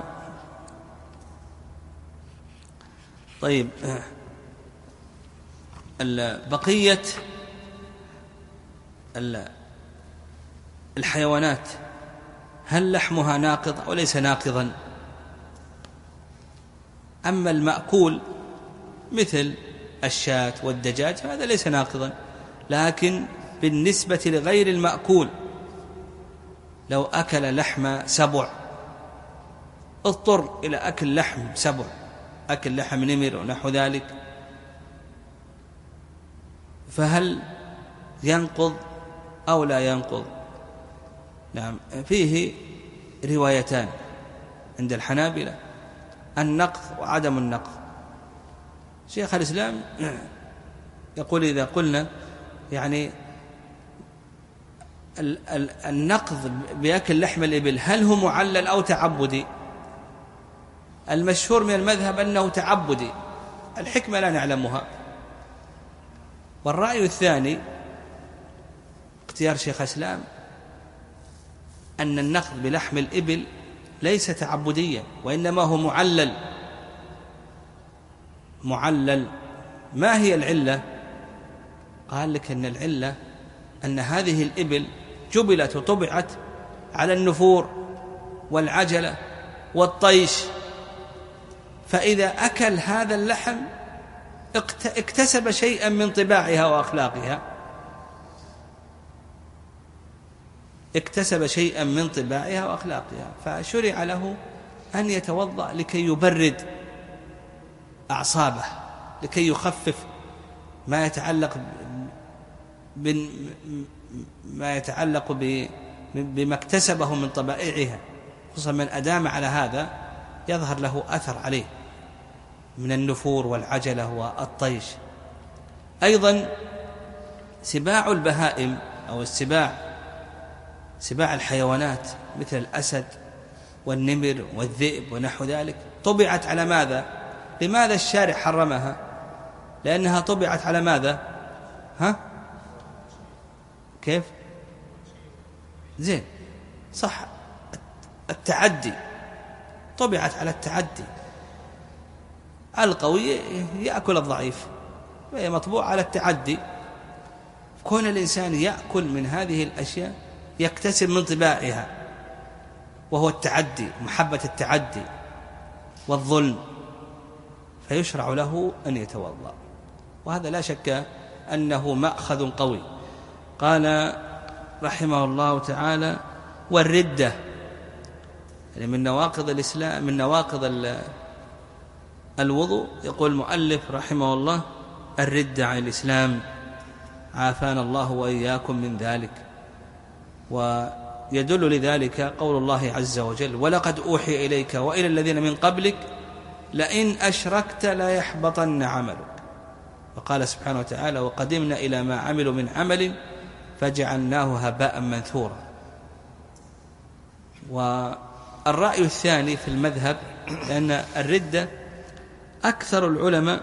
طيب بقية الحيوانات هل لحمها ناقض أو ليس ناقضا؟ أما المأكول مثل الشاة والدجاج هذا ليس ناقضا، لكن بالنسبة لغير المأكول لو أكل لحم سبع، اضطر إلى أكل لحم سبع، أكل لحم نمر ونحو ذلك، فهل ينقض أو لا ينقض؟ نعم، فيه روايتان عند الحنابلة، النقض وعدم النقض. شيخ الإسلام يقول إذا قلنا يعني النقض بأكل لحم الإبل هل هو معلل أو تعبدي؟ المشهور من المذهب أنه تعبدي، الحكمة لا نعلمها. والرأي الثاني اختيار شيخ الإسلام أن النخل بلحم الإبل ليس تعبديا، وإنما هو معلل. ما هي العلة؟ قال لك أن العلة أن هذه الإبل جبلت وطبعت على النفور والعجلة والطيش، فإذا أكل هذا اللحم اكتسب شيئا من طباعها وأخلاقها، فشرع له أن يتوضأ لكي يبرد أعصابه، لكي يخفف ما يتعلق بما اكتسبه من طبائعها، خصوصا من أدام على هذا يظهر له أثر عليه من النفور والعجلة والطيش. أيضا سباع البهائم أو سباع الحيوانات مثل الأسد والنمر والذئب ونحو ذلك طبعت على ماذا؟ لماذا الشارع حرمها؟ لأنها طبعت على ماذا؟ كيف؟ زين صح، التعدي، طبعت على التعدي. القوي يأكل الضعيف، وهي مطبوع على التعدي. كون الإنسان يأكل من هذه الأشياء يكتسب من طباعها، وهو التعدي، محبة التعدي والظلم، فيشرع له أن يتوضأ، وهذا لا شك أنه مأخذ قوي. قال رحمه الله تعالى: والردة، يعني من نواقض الإسلام، من نواقض الوضوء. يقول المؤلف رحمه الله: الردة عن الإسلام، عافانا الله وإياكم من ذلك. ويدل لذلك قول الله عز وجل: ولقد أوحي إليك وإلى الذين من قبلك لئن أشركت ليحبطن عملك. وقال سبحانه وتعالى: وقدمنا إلى ما عملوا من عمل فجعلناه هباء منثورا. والرأي الثاني في المذهب، لأن الردة أكثر العلماء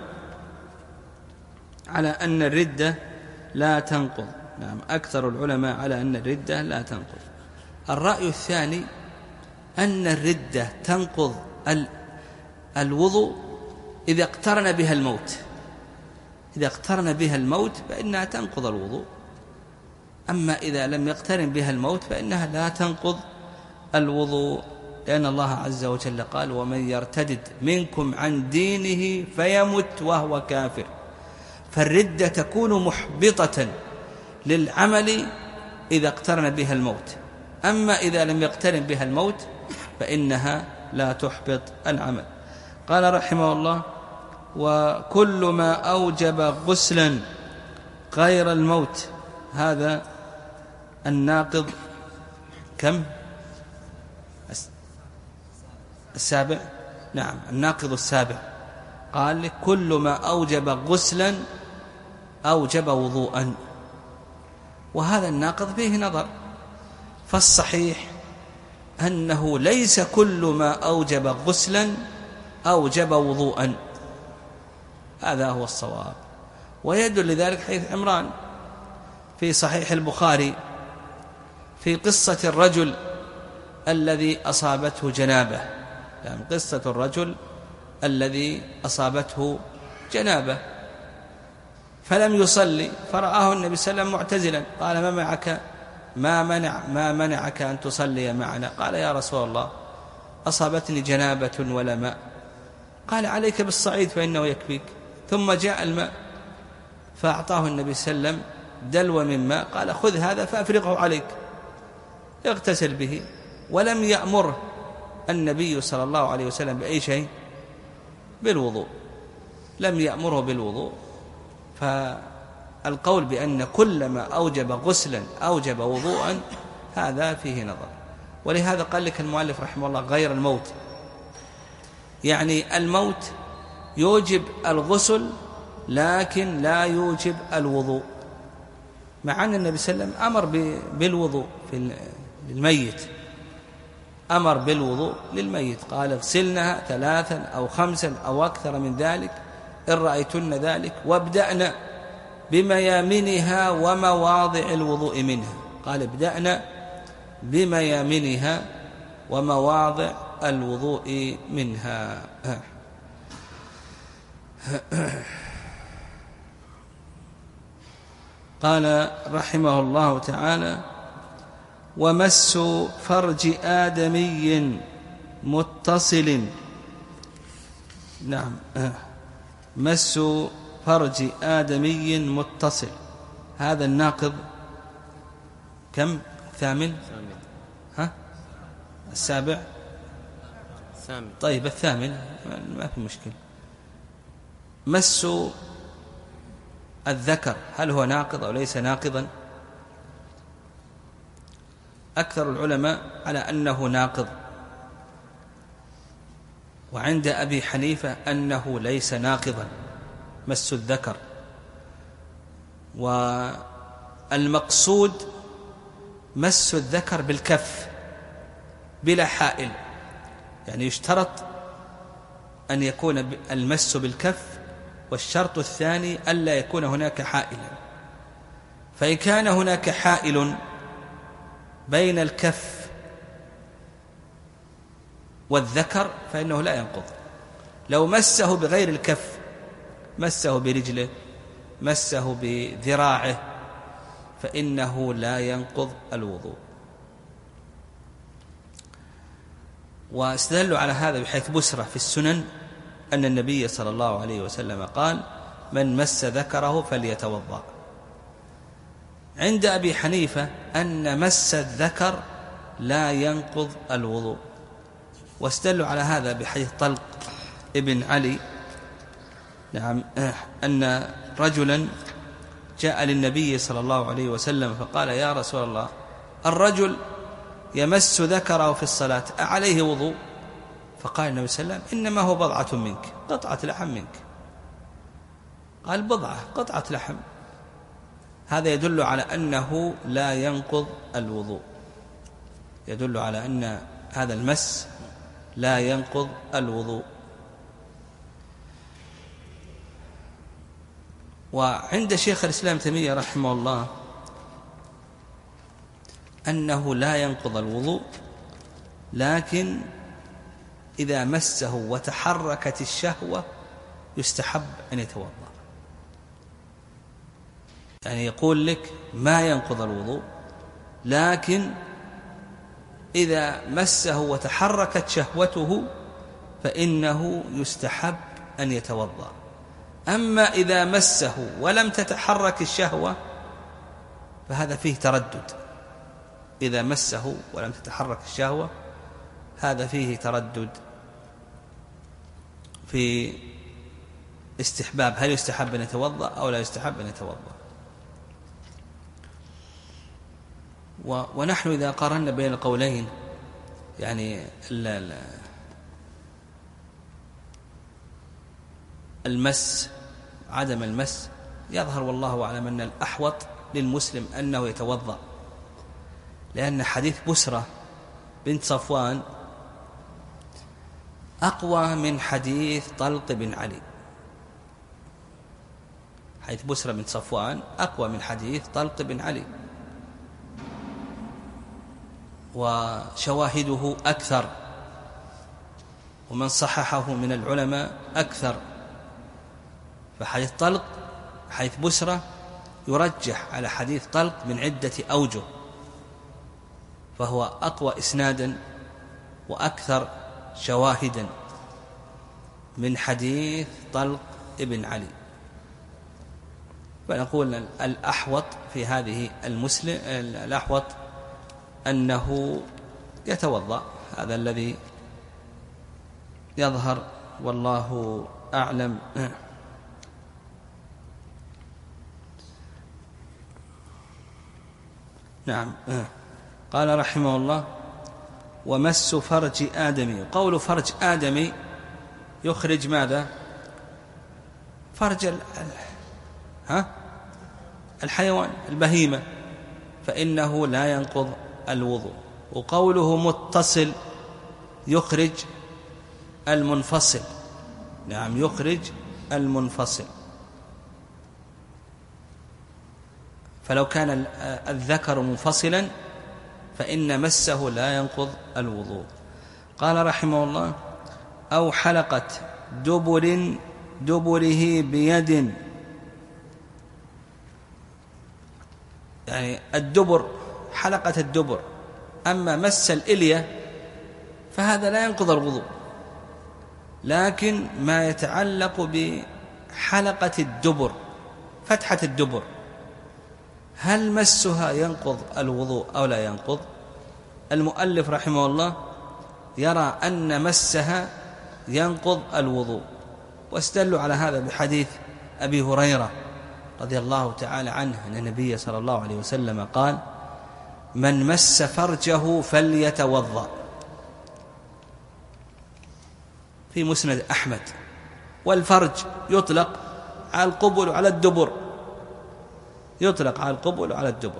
على أن الردة لا تنقض. نعم، أكثر العلماء على أن الردة لا تنقض. الرأي الثاني أن الردة تنقض الوضوء إذا اقترن بها الموت. إذا اقترن بها الموت فإنها تنقض الوضوء، أما إذا لم يقترن بها الموت فإنها لا تنقض الوضوء، لأن الله عز وجل قال: ومن يرتدد منكم عن دينه فيمت وهو كافر. فالردة تكون محبطة للعمل إذا اقترن بها الموت، أما إذا لم يقترن بها الموت فإنها لا تحبط العمل. قال رحمه الله: وكل ما أوجب غسلا غير الموت. هذا الناقض كم؟ السابع. نعم، الناقض السابع. قال: كل ما أوجب غسلا أوجب وضوءا. وهذا الناقض فيه نظر، فالصحيح أنه ليس كل ما أوجب غسلا أوجب وضوءا، هذا هو الصواب. ويدل لذلك حديث عمران في صحيح البخاري في قصة الرجل الذي أصابته جنابة، يعني قصة الرجل الذي أصابته جنابة فلم يصلي، فرآه النبي صلى الله عليه وسلم معتزلا، قال: ما منعك أن تصلي معنا؟ قال: يا رسول الله، أصابتني جنابة ولا ماء. قال: عليك بالصعيد فإنه يكفيك. ثم جاء الماء فأعطاه النبي صلى الله عليه وسلم دلو من ماء، قال: خذ هذا فأفرغه عليك، اغتسل به. ولم يأمره النبي صلى الله عليه وسلم بأي شيء، بالوضوء، لم يأمره بالوضوء. فالقول بأن كل ما أوجب غسلا أوجب وضوءا هذا فيه نظر. ولهذا قال لك المؤلف رحمه الله: غير الموت، يعني الموت يوجب الغسل لكن لا يوجب الوضوء، مع أن النبي صلى الله عليه وسلم أمر بالوضوء للميت، أمر بالوضوء للميت، قال: اغسلنها 3 أو 5 أو أكثر من ذلك إن رأيتن ذلك، وابدأنا بميامنها ومواضع الوضوء منها. قال: ابدأنا بميامنها ومواضع الوضوء منها. قال رحمه الله تعالى: ومس فرج آدمي متصل. نعم، مس فرج آدمي متصل، هذا الناقض كم؟ ثامن؟ السابع؟ طيب الثامن ما في مشكلة. مس الذكر هل هو ناقض أو ليس ناقضا؟ أكثر العلماء على أنه ناقض، وعند أبي حنيفة أنه ليس ناقضا مس الذكر. والمقصود مس الذكر بالكف بلا حائل، يعني يشترط أن يكون المس بالكف، والشرط الثاني ألا يكون هناك حائلا. فإن كان هناك حائل بين الكف والذكر فإنه لا ينقض. لو مسه بغير الكف، مسه برجله، مسه بذراعه، فإنه لا ينقض الوضوء. واستدلوا على هذا بحيث بسرة في السنن أن النبي صلى الله عليه وسلم قال: من مس ذكره فليتوضأ. عند أبي حنيفة أن مس الذكر لا ينقض الوضوء، واستدلوا على هذا بحديث طلق ابن علي، نعم، أن رجلا جاء للنبي صلى الله عليه وسلم فقال: يا رسول الله، الرجل يمس ذكره في الصلاة أعليه وضوء؟ فقال النبي صلى الله عليه وسلم: إنما هو بضعة منك، قطعة لحم منك. قال: بضعة، قطعة لحم. هذا يدل على أنه لا ينقض الوضوء، يدل على أن هذا المس لا ينقض الوضوء. وعند شيخ الإسلام تيمية رحمه الله أنه لا ينقض الوضوء، لكن إذا مسه وتحركت الشهوة يستحب أن يتوضأ. يعني يقول لك ما ينقض الوضوء، لكن إذا مسه وتحركت شهوته فإنه يستحب أن يتوضأ. أما إذا مسه ولم تتحرك الشهوة فهذا فيه تردد. إذا مسه ولم تتحرك الشهوة هذا فيه تردد في استحباب، هل يستحب أن يتوضأ أو لا يستحب أن يتوضأ. ونحن إذا قارنا بين القولين، يعني المس عدم المس، يظهر والله أعلم أن الأحوط للمسلم أنه يتوضأ، لأن حديث بسرة بنت صفوان أقوى من حديث طلق بن علي. حديث بسرة بنت صفوان أقوى من حديث طلق بن علي، وشواهده أكثر، ومن صححه من العلماء أكثر. فحديث طلق، حديث بسرة يرجح على حديث طلق من عدة أوجه، فهو أقوى إسنادا وأكثر شواهدا من حديث طلق ابن علي. فنقول الأحوط في هذه المسلم، الأحوط أنه يتوضأ، هذا الذي يظهر والله أعلم. نعم. قال رحمه الله: ومس فرج آدمي. قول فرج آدمي يخرج ماذا؟ فرج الحيوان، البهيمة، فإنه لا ينقض الوضوء. وقوله متصل يخرج المنفصل، نعم، يخرج المنفصل. فلو كان الذكر منفصلا فإن مسه لا ينقض الوضوء. قال رحمه الله: أو حلقة دبره بيد، يعني الدبر، حلقة الدبر. أما مس الإلية فهذا لا ينقض الوضوء، لكن ما يتعلق بحلقة الدبر، فتحة الدبر، هل مسها ينقض الوضوء أو لا ينقض؟ المؤلف رحمه الله يرى أن مسها ينقض الوضوء، واستدلوا على هذا بحديث أبي هريرة رضي الله تعالى عنه أن النبي صلى الله عليه وسلم قال: من مس فرجه فليتوضأ، في مسند أحمد. والفرج يطلق على القبل وعلى الدبر، يطلق على القبل وعلى الدبر.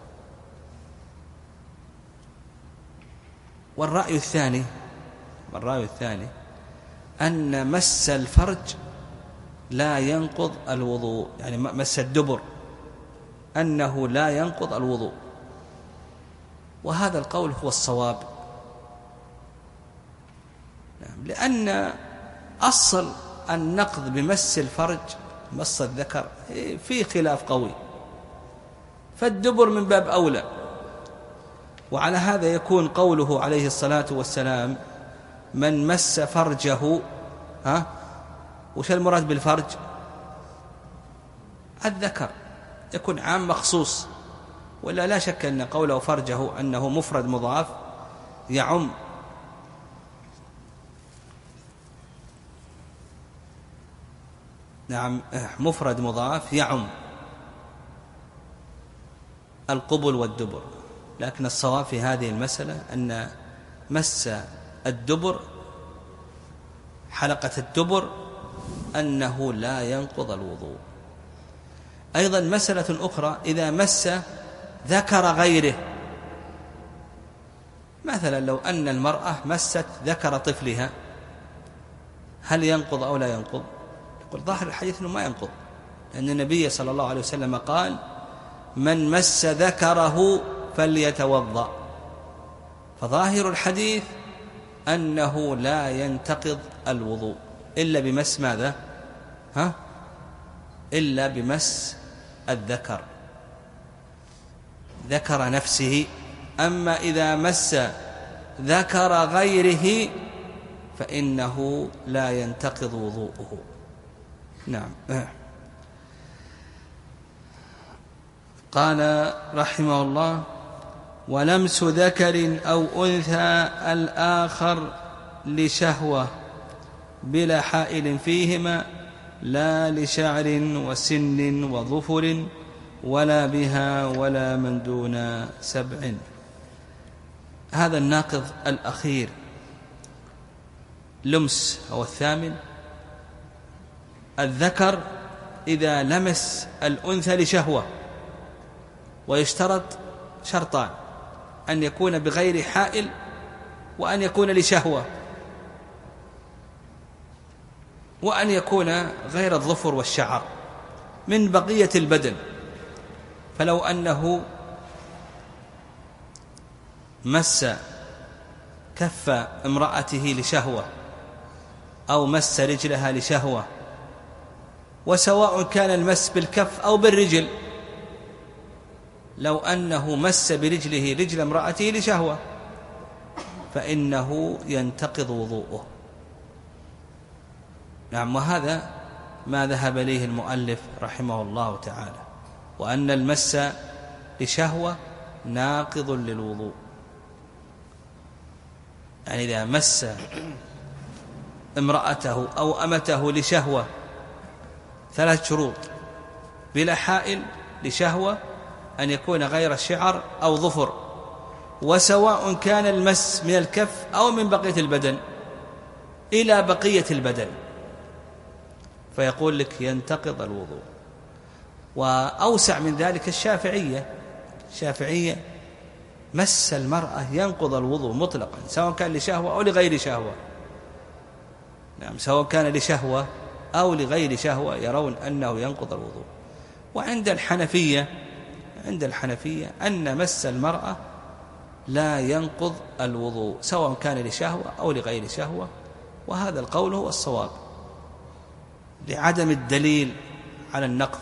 والرأي الثاني أن مس الفرج لا ينقض الوضوء، يعني مس الدبر أنه لا ينقض الوضوء، وهذا القول هو الصواب. لأن أصل النقض بمس الفرج، مس الذكر، فيه خلاف قوي، فالدبر من باب أولى. وعلى هذا يكون قوله عليه الصلاة والسلام: من مس فرجه، وش المراد بالفرج؟ الذكر، يكون عام مخصوص. ولا لا شك أن قوله فرجه أنه مفرد مضاف يعم مفرد مضاف يعم القبل والدبر. لكن الصواب في هذه المسألة أن مس الدبر، حلقة الدبر، أنه لا ينقض الوضوء. أيضا مسألة أخرى: إذا مس ذكر غيره، مثلا لو أن المرأة مست ذكر طفلها، هل ينقض أو لا ينقض؟ يقول ظاهر الحديث أنه ما ينقض، لأن النبي صلى الله عليه وسلم قال: من مس ذكره فليتوضأ. فظاهر الحديث أنه لا ينتقض الوضوء إلا بمس ماذا؟ إلا بمس الذكر، ذكر نفسه. أما إذا مس ذكر غيره فإنه لا ينتقض وضوءه. نعم. قال رحمه الله: ولمس ذكر أو أنثى الآخر لشهوة بلا حائل فيهما، لا لشعر وسن وظفر، ولا بها ولا من دون 7. هذا الناقض الأخير، لمس أو الثامن، الذكر إذا لمس الأنثى لشهوة، ويشترط شرطان: أن يكون بغير حائل، وأن يكون لشهوة، وأن يكون غير الظفر والشعر من بقية البدن. فلو أنه مس كف امرأته لشهوة، أو مس رجلها لشهوة، وسواء كان المس بالكف أو بالرجل، لو أنه مس برجله رجل امرأته لشهوة فإنه ينتقض وضوءه. نعم. وهذا ما ذهب إليه المؤلف رحمه الله تعالى، وأن المس لشهوة ناقض للوضوء. يعني إذا مس امرأته أو أمته لشهوة 3 شروط: بلا حائل، لشهوة، أن يكون غير الشعر أو ظفر، وسواء كان المس من الكف أو من بقية البدن إلى بقية البدن، فيقول لك ينتقض الوضوء. وأوسع من ذلك الشافعية مس المرأة ينقض الوضوء مطلقا، سواء كان لشهوة أو لغير شهوة. نعم، سواء كان لشهوة أو لغير شهوة يرون أنه ينقض الوضوء. وعند الحنفية أن مس المرأة لا ينقض الوضوء، سواء كان لشهوة أو لغير شهوة، وهذا القول هو الصواب لعدم الدليل على النقض.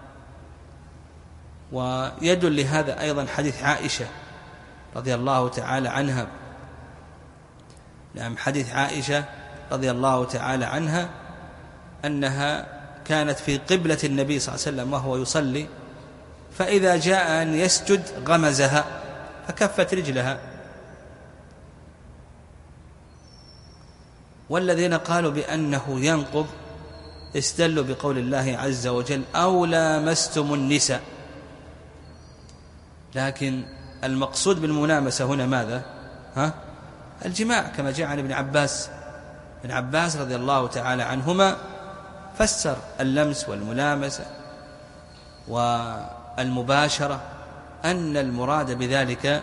ويدل لهذا أيضا حديث عائشة رضي الله تعالى عنها. نعم، حديث عائشة رضي الله تعالى عنها أنها كانت في قبلة النبي صلى الله عليه وسلم وهو يصلي، فإذا جاء أن يسجد غمزها فكفت رجلها. والذين قالوا بأنه ينقض استدلوا بقول الله عز وجل أو لامستم النساء، لكن المقصود بالملامسة هنا ماذا؟ الجماع، كما جاء عن ابن عباس رضي الله تعالى عنهما فسر اللمس والملامسة والمباشرة أن المراد بذلك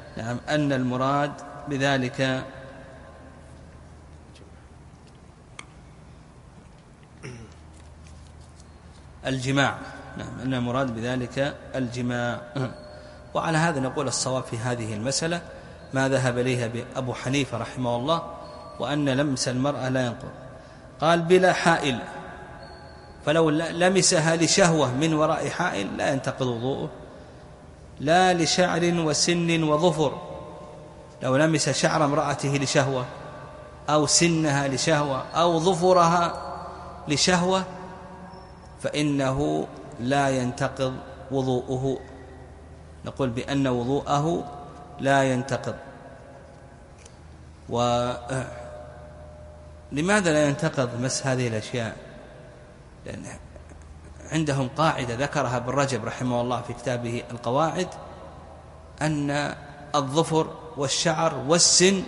الجماع. نعم، أن المراد بذلك الجماع. وعلى هذا نقول الصواب في هذه المسألة ما ذهب إليه أبو حنيفة رحمه الله، وأن لمس المرأة لا ينقض. قال بلا حائل، فلو لمسها لشهوة من وراء حائل لا ينتقض وضوءه، لا لشعر وسن وظفر. لو لمس شعر امرأته لشهوة أو سنها لشهوة أو ظفرها لشهوة فإنه لا ينتقض وضوءه، نقول بأن وضوءه لا ينتقض. ولماذا لا ينتقض مس هذه الأشياء؟ لأن عندهم قاعدة ذكرها ابن رجب رحمه الله في كتابه القواعد، أن الظفر والشعر والسن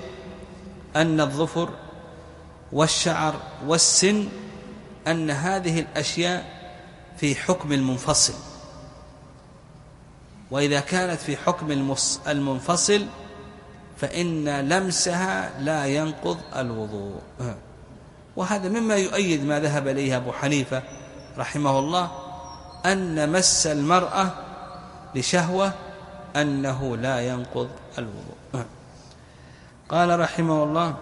أن هذه الأشياء في حكم المنفصل، وإذا كانت في حكم المنفصل فإن لمسها لا ينقض الوضوء. وهذا مما يؤيد ما ذهب إليه أبو حنيفة رحمه الله، أن مس المرأة لشهوة أنه لا ينقض الوضوء. قال رحمه الله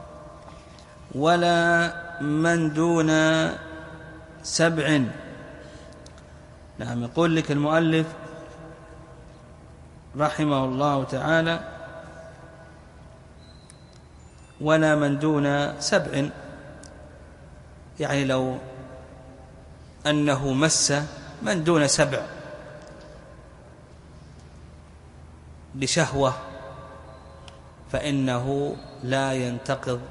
ولا من دون 7. نعم، يقول لك المؤلف رحمه الله تعالى ولا من دون 7، يعني لو أنه مس من دون 7 بشهوة فإنه لا ينتقض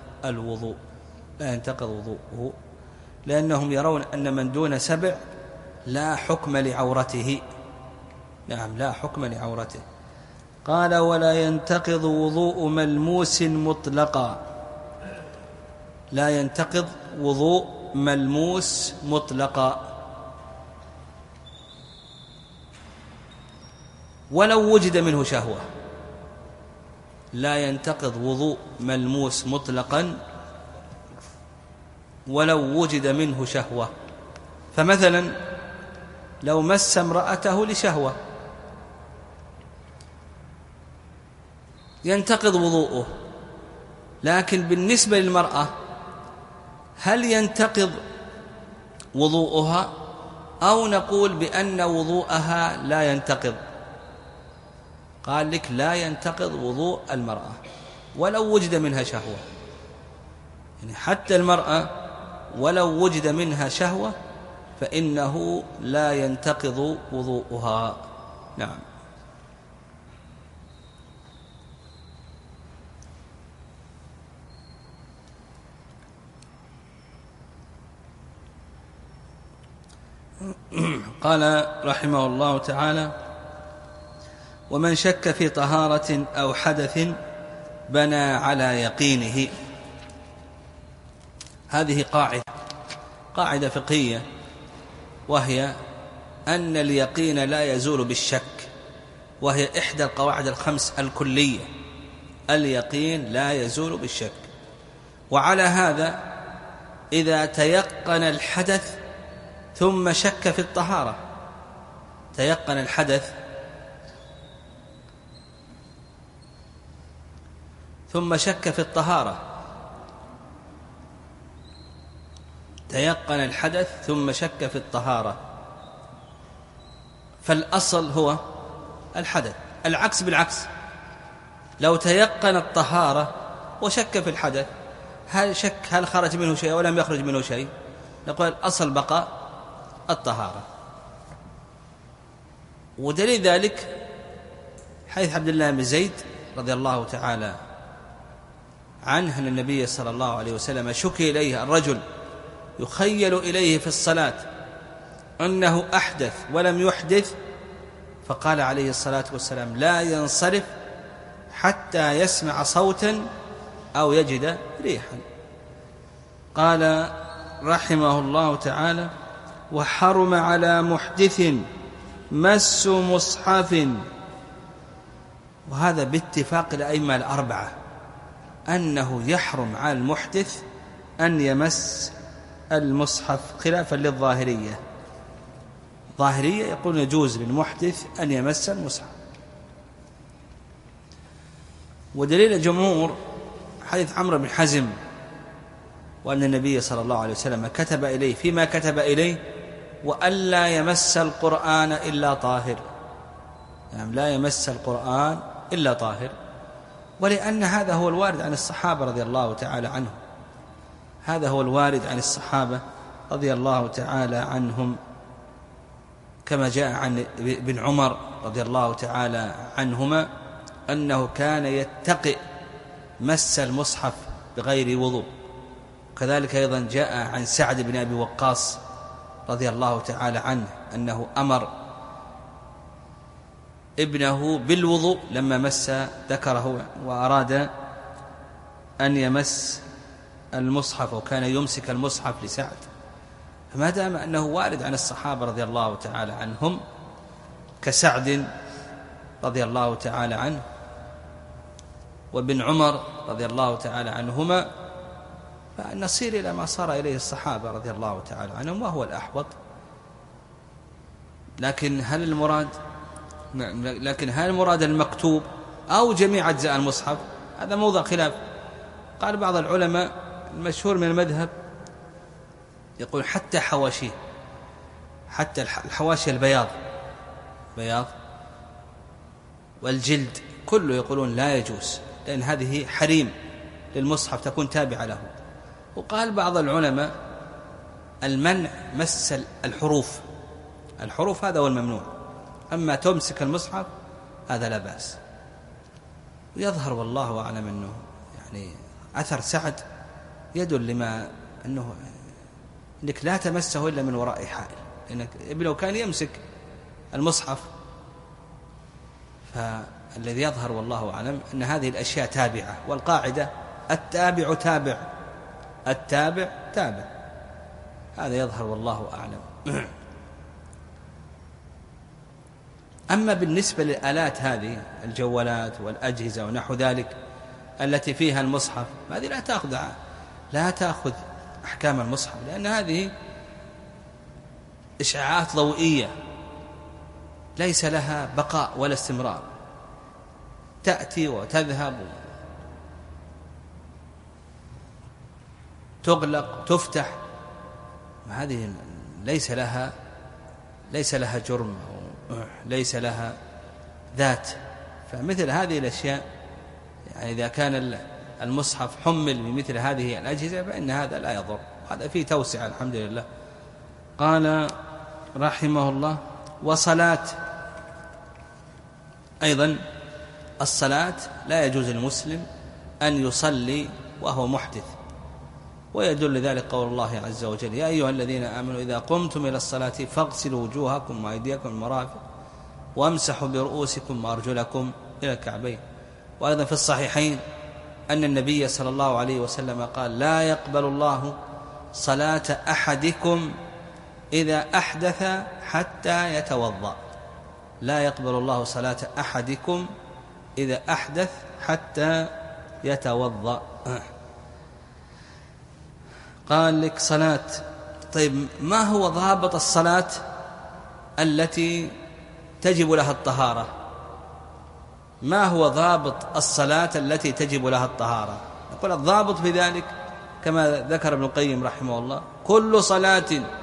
وضوءه، لأنهم يرون أن من دون 7 لا حكم لعورته. نعم، لا حكم لعورته. قال ولا ينتقض وضوء ملموس مطلقا، لا ينتقض وضوء ملموس مطلقا ولو وجد منه شهوة. لا ينتقض وضوء ملموس مطلقا ولو وجد منه شهوة. فمثلا لو مس امرأته لشهوة ينتقض وضوءه، لكن بالنسبة للمرأة هل ينتقض وضوءها أو نقول بأن وضوءها لا ينتقض؟ قال لك لا ينتقض وضوء المرأة ولو وجد منها شهوة، يعني حتى المرأة ولو وجد منها شهوة فإنه لا ينتقض وضوءها. نعم. قال رحمه الله تعالى ومن شك في طهارة أو حدث بنى على يقينه. هذه قاعدة فقهية، وهي أن اليقين لا يزول بالشك، وهي إحدى القواعد الخمس الكلية. اليقين لا يزول بالشك. وعلى هذا إذا تيقن الحدث ثم شك في الطهارة، تيقن الحدث ثم شك في الطهارة، تيقن الحدث ثم شك في الطهارة، فالأصل هو الحدث. العكس بالعكس، لو تيقن الطهارة وشك في الحدث، هل خرج منه شيء أو لم يخرج منه شيء؟ نقول الأصل بقاء الطهارة. ودليل ذلك حديث عبد الله بن زيد رضي الله تعالى عنه أن النبي صلى الله عليه وسلم شكي إليه الرجل يخيل إليه في الصلاة أنه أحدث ولم يحدث، فقال عليه الصلاة والسلام: لا ينصرف حتى يسمع صوتا أو يجد ريحا. قال رحمه الله تعالى: وحرم على محدث مس مصحف. وهذا باتفاق الأئمة الأربعة أنه يحرم على المحدث أن يمس المصحف، خلافا للظاهرية. الظاهرية يقول يجوز للمحدث أن يمس المصحف. ودليل الجمهور حديث عمرو بن حزم، وأن النبي صلى الله عليه وسلم كتب إليه فيما كتب إليه: وألا يمس القرآن إلا طاهر، يعني لا يمس القرآن إلا طاهر. ولأن هذا هو الوارد عن الصحابة رضي الله تعالى عنهم، هذا هو الوارد عن الصحابة رضي الله تعالى عنهم، كما جاء عن ابن عمر رضي الله تعالى عنهما أنه كان يتقي مس المصحف بغير وضوء. وكذلك أيضا جاء عن سعد بن أبي وقاص رضي الله تعالى عنه أنه أمر ابنه بالوضوء لما مس ذكره وأراد أن يمس المصحف، وكان يمسك المصحف لسعد. فما دام أنه وارد عن الصحابة رضي الله تعالى عنهم كسعد رضي الله تعالى عنه وابن عمر رضي الله تعالى عنهما، فأن نصير إلى ما صار إليه الصحابة رضي الله تعالى عنهم، وهو الأحوط. لكن هل المراد المكتوب أو جميع أجزاء المصحف؟ هذا موضع خلاف. قال بعض العلماء المشهور من المذهب يقول حتى حواشيه، حتى الحواشي البياض والجلد كله يقولون لا يجوز، لأن هذه حريم للمصحف تكون تابعة له. وقال بعض العلماء المنع مس الحروف هذا هو الممنوع، أما تمسك المصحف هذا لا بأس. ويظهر والله أعلم أنه يعني أثر سعد يدل لما أنه إنك لا تمسه إلا من وراء حائل، لأنك ابنه كان يمسك المصحف. فالذي يظهر والله أعلم أن هذه الأشياء تابعة، والقاعدة التابع تابع، هذا يظهر والله أعلم. أما بالنسبة للآلات هذه الجوالات والأجهزة ونحو ذلك التي فيها المصحف، هذه لا تأخذ أحكام المصحف، لأن هذه إشعاعات ضوئية ليس لها بقاء ولا استمرار، تأتي وتذهب، تغلق تفتح، هذه ليس لها جرم، ليس لها ذات. فمثل هذه الأشياء يعني إذا كان المصحف حمل بمثل هذه الأجهزة فإن هذا لا يضر، هذا فيه توسعة الحمد لله. قال رحمه الله: وصلاة أيضا، الصلاة لا يجوز للمسلم أن يصلي وهو محدث، ويدل ذلك قول الله عز وجل: يا أيها الذين آمنوا إذا قمتم إلى الصلاة فاغسلوا وجوهكم وأيديكم المرافق وامسحوا برؤوسكم وأرجلكم إلى الكعبين. وأيضا في الصحيحين أن النبي صلى الله عليه وسلم قال: لا يقبل الله صلاة أحدكم إذا أحدث حتى يتوضأ. لا يقبل الله صلاة أحدكم إذا أحدث حتى يتوضأ. قال لك صلاة، طيب ما هو ضابط الصلاة التي تجب لها الطهارة؟ ما هو ضابط الصلاة التي تجب لها الطهارة؟ نقول الضابط في ذلك كما ذكر ابن القيم رحمه الله: كل صلاة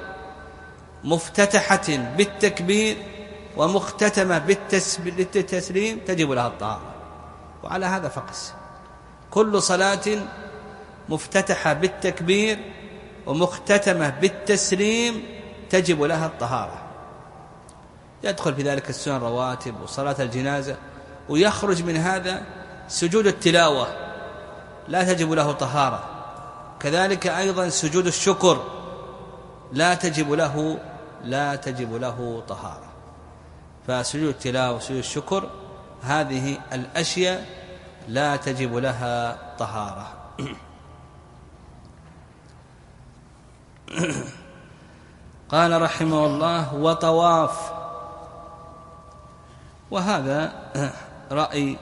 مفتتحة بالتكبير ومختتمة بالتسليم تجب لها الطهارة. وعلى هذا فقس: كل صلاة مفتتحة بالتكبير ومختتمة بالتسليم تجب لها الطهارة. يدخل في ذلك السنن الرواتب وصلاة الجنازة، ويخرج من هذا سجود التلاوة لا تجب له طهارة، كذلك أيضا سجود الشكر لا تجب له طهارة. فسجود التلاوة وسجود الشكر هذه الأشياء لا تجب لها طهارة. قال رحمه الله: وطواف. وهذا رأي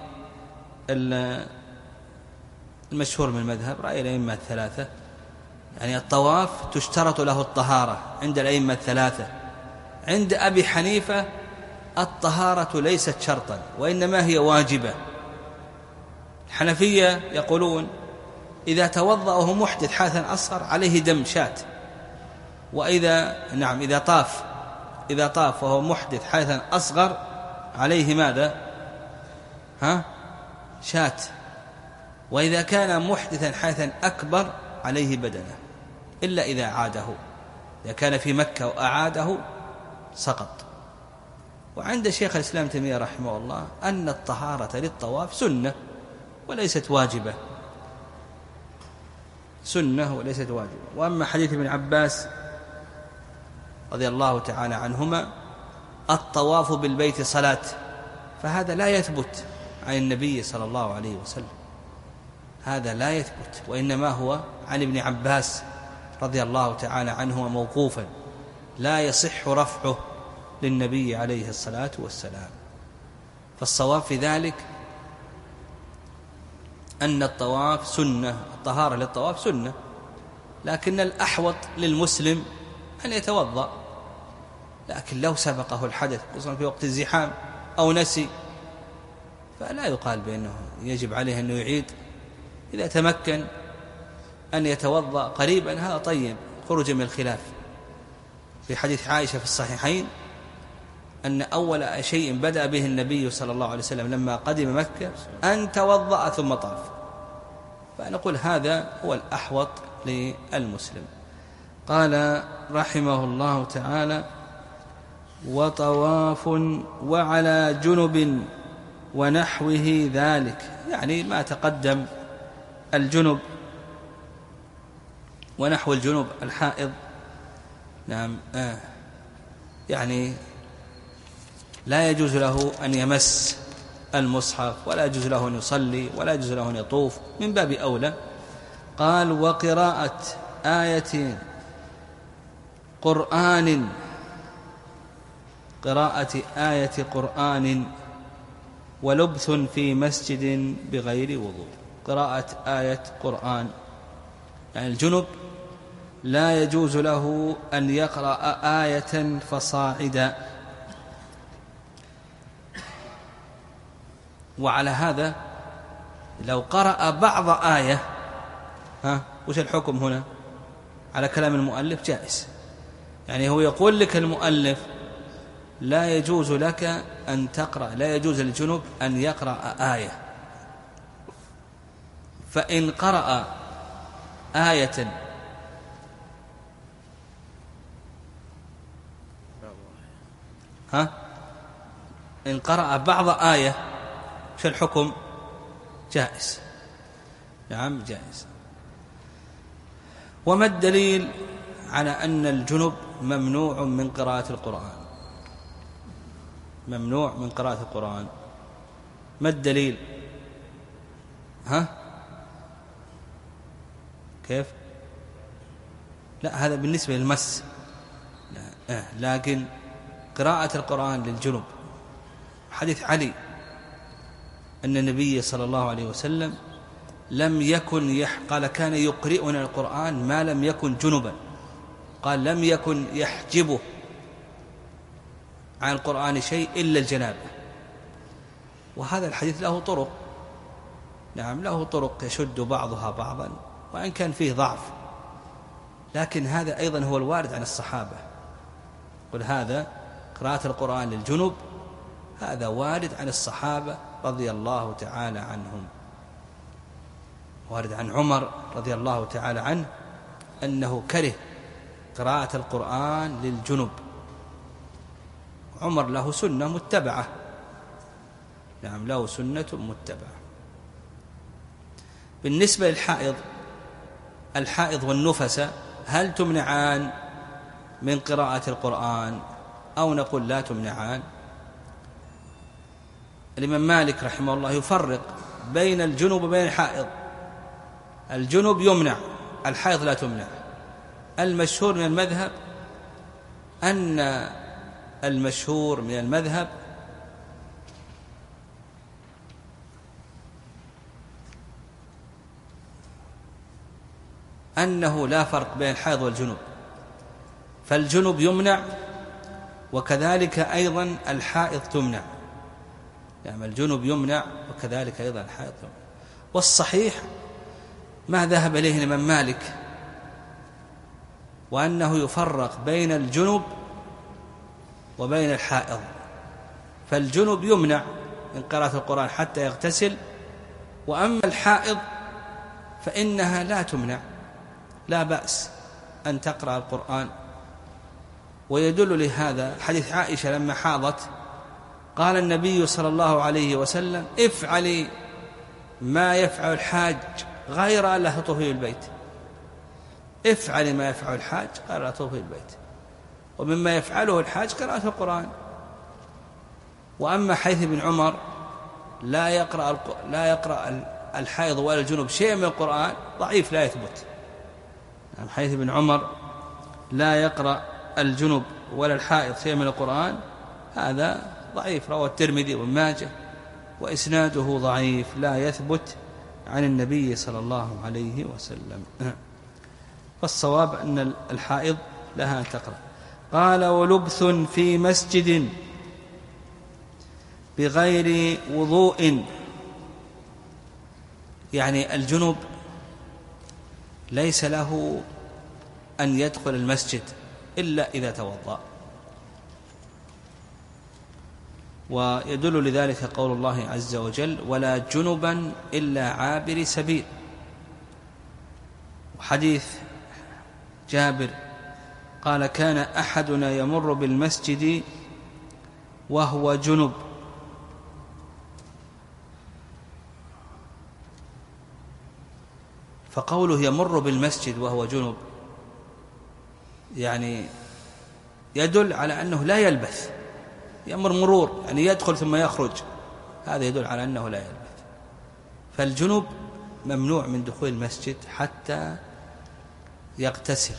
المشهور من المذهب، رأي الأئمة الثلاثة، يعني الطواف تشترط له الطهارة عند الأئمة الثلاثة. عند أبي حنيفة الطهارة ليست شرطا وإنما هي واجبة. الحنفية يقولون إذا توضأ وهو محدث حدثا أصغر عليه دم شاة، إذا طاف وهو محدث حدثا أصغر عليه ماذا؟ شاة. وإذا كان محدثا حدثا أكبر عليه بدنه، إلا إذا عاده، إذا كان في مكة وأعاده سقط. وعند شيخ الإسلام تيمية رحمه الله أن الطهارة للطواف سنة وليست واجبة، سنة وليست واجبة. وأما حديث ابن عباس رضي الله تعالى عنهما: الطواف بالبيت صلاة، فهذا لا يثبت عن النبي صلى الله عليه وسلم، هذا لا يثبت، وإنما هو عن ابن عباس رضي الله تعالى عنه موقوفا، لا يصح رفعه للنبي عليه الصلاة والسلام. فالصواب في ذلك أن الطواف سنة، الطهارة للطواف سنة، لكن الأحوط للمسلم أن يتوضأ. لكن لو سبقه الحدث خصوصا في وقت الزحام أو نسي فلا يقال بأنه يجب عليه أنه يعيد. إذا تمكن أن يتوضأ قريبا هذا طيب، خروج من الخلاف. في حديث عائشة في الصحيحين أن أول شيء بدأ به النبي صلى الله عليه وسلم لما قدم مكة أن توضأ ثم طاف، فنقول هذا هو الأحوط للمسلم. قال رحمه الله تعالى: وطواف وعلى جنب ونحوه ذلك، يعني ما تقدم الجنب ونحو الجنب الحائض. نعم، يعني لا يجوز له أن يمس المصحف، ولا يجوز له أن يصلي، ولا يجوز له أن يطوف، من باب أولى. قال: وقراءة آية قرآن، قراءة آية قرآن ولبث في مسجد بغير وضوء. قراءة آية قرآن، يعني الجنب لا يجوز له أن يقرأ آية فصاعدا. وعلى هذا لو قرأ بعض آية، وش الحكم هنا؟ على كلام المؤلف جائز، يعني هو يقول لك المؤلف لا يجوز لك أن تقرأ، لا يجوز للجنب أن يقرأ آية، فإن قرأ آية إن قرأ بعض آية شو الحكم؟ جائز. نعم جائز. وما الدليل على أن الجنب ممنوع من قراءة القرآن؟ ممنوع من قراءة القرآن، ما الدليل؟ كيف؟ لا، هذا بالنسبة للمس، لكن قراءة القرآن للجنب حديث علي أن النبي صلى الله عليه وسلم لم يكن قال كان يقرئنا القرآن ما لم يكن جنبا، قال لم يكن يحجبه عن القرآن شيء إلا الجنابة. وهذا الحديث له طرق، نعم له طرق يشد بعضها بعضا، وإن كان فيه ضعف، لكن هذا أيضا هو الوارد عن الصحابة. قل هذا قراءة القرآن للجنب هذا وارد عن الصحابة رضي الله تعالى عنهم. وارد عن عمر رضي الله تعالى عنه أنه كره قراءة القرآن للجنب. عمر له سنة متبعة، نعم له سنة متبعة. بالنسبة للحائض، الحائض والنفس هل تمنعان من قراءة القرآن أو نقول لا تمنعان؟ الإمام مالك رحمه الله يفرق بين الجنوب وبين الحائض. الجنوب يمنع، الحائض لا تمنع. المشهور من المذهب أنه لا فرق بين الحائض والجنوب، فالجنوب يمنع وكذلك أيضا الحائض تمنع. يعني الجنوب يمنع وكذلك أيضا الحائض تمنع. والصحيح ما ذهب إليه الإمام مالك، وأنه يفرق بين الجنوب وبين الحائض. فالجنوب يمنع من قراءة القرآن حتى يغتسل، وأما الحائض فإنها لا تمنع، لا بأس أن تقرأ القرآن. ويدل لهذا حديث عائشة لما حاضت قال النبي صلى الله عليه وسلم: افعلي ما يفعل الحاج غير ألا تطوفي بالبيت. افعلي ما يفعل الحاج غير ألا تطوفي بالبيت. ومما يفعله الحاج قراءة القرآن. وأما حديث ابن عمر لا يقرأ الحائض ولا الجنوب شيء من القرآن ضعيف لا يثبت. يعني حديث ابن عمر لا يقرأ الجنوب ولا الحائض شيء من القرآن هذا ضعيف، رواه الترمذي وابن ماجه، وإسناده ضعيف لا يثبت عن النبي صلى الله عليه وسلم. فالصواب أن الحائض لها أن تقرأ. قال: ولبث في مسجد بغير وضوء. يعني الجنوب ليس له أن يدخل المسجد إلا إذا توضأ. ويدل لذلك قول الله عز وجل: ولا جنبا إلا عابر سبيل. وحديث جابر قال: كان أحدنا يمر بالمسجد وهو جنب، فقوله يمر بالمسجد وهو جنب يعني يدل على أنه لا يلبث، يأمر مرور يعني يدخل ثم يخرج، هذا يدل على أنه لا يلبث. فالجنوب ممنوع من دخول المسجد حتى يغتسل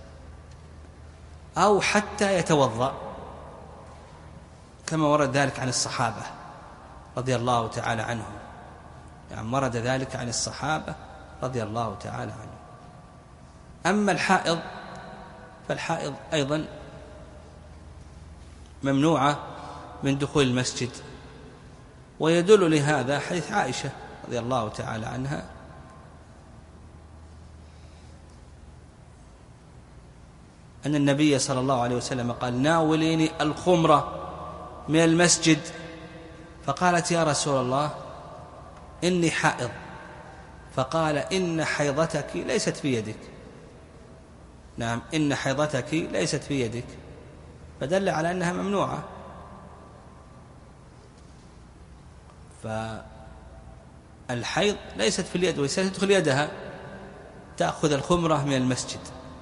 أو حتى يتوضأ، كما ورد ذلك عن الصحابة رضي الله تعالى عنهم. يعني ورد ذلك عن الصحابة رضي الله تعالى عنهم. أما الحائض فالحائض أيضا ممنوعة من دخول المسجد. ويدل لهذا حديث عائشة رضي الله تعالى عنها أن النبي صلى الله عليه وسلم قال: ناوليني الخمرة من المسجد. فقالت: يا رسول الله إني حائض. فقال: إن حيضتك ليست في يدك. نعم، إن حيضتك ليست في يدك، فدل على أنها ممنوعة. فالحيض ليست في اليد وستدخل يدها تأخذ الخمرة من المسجد.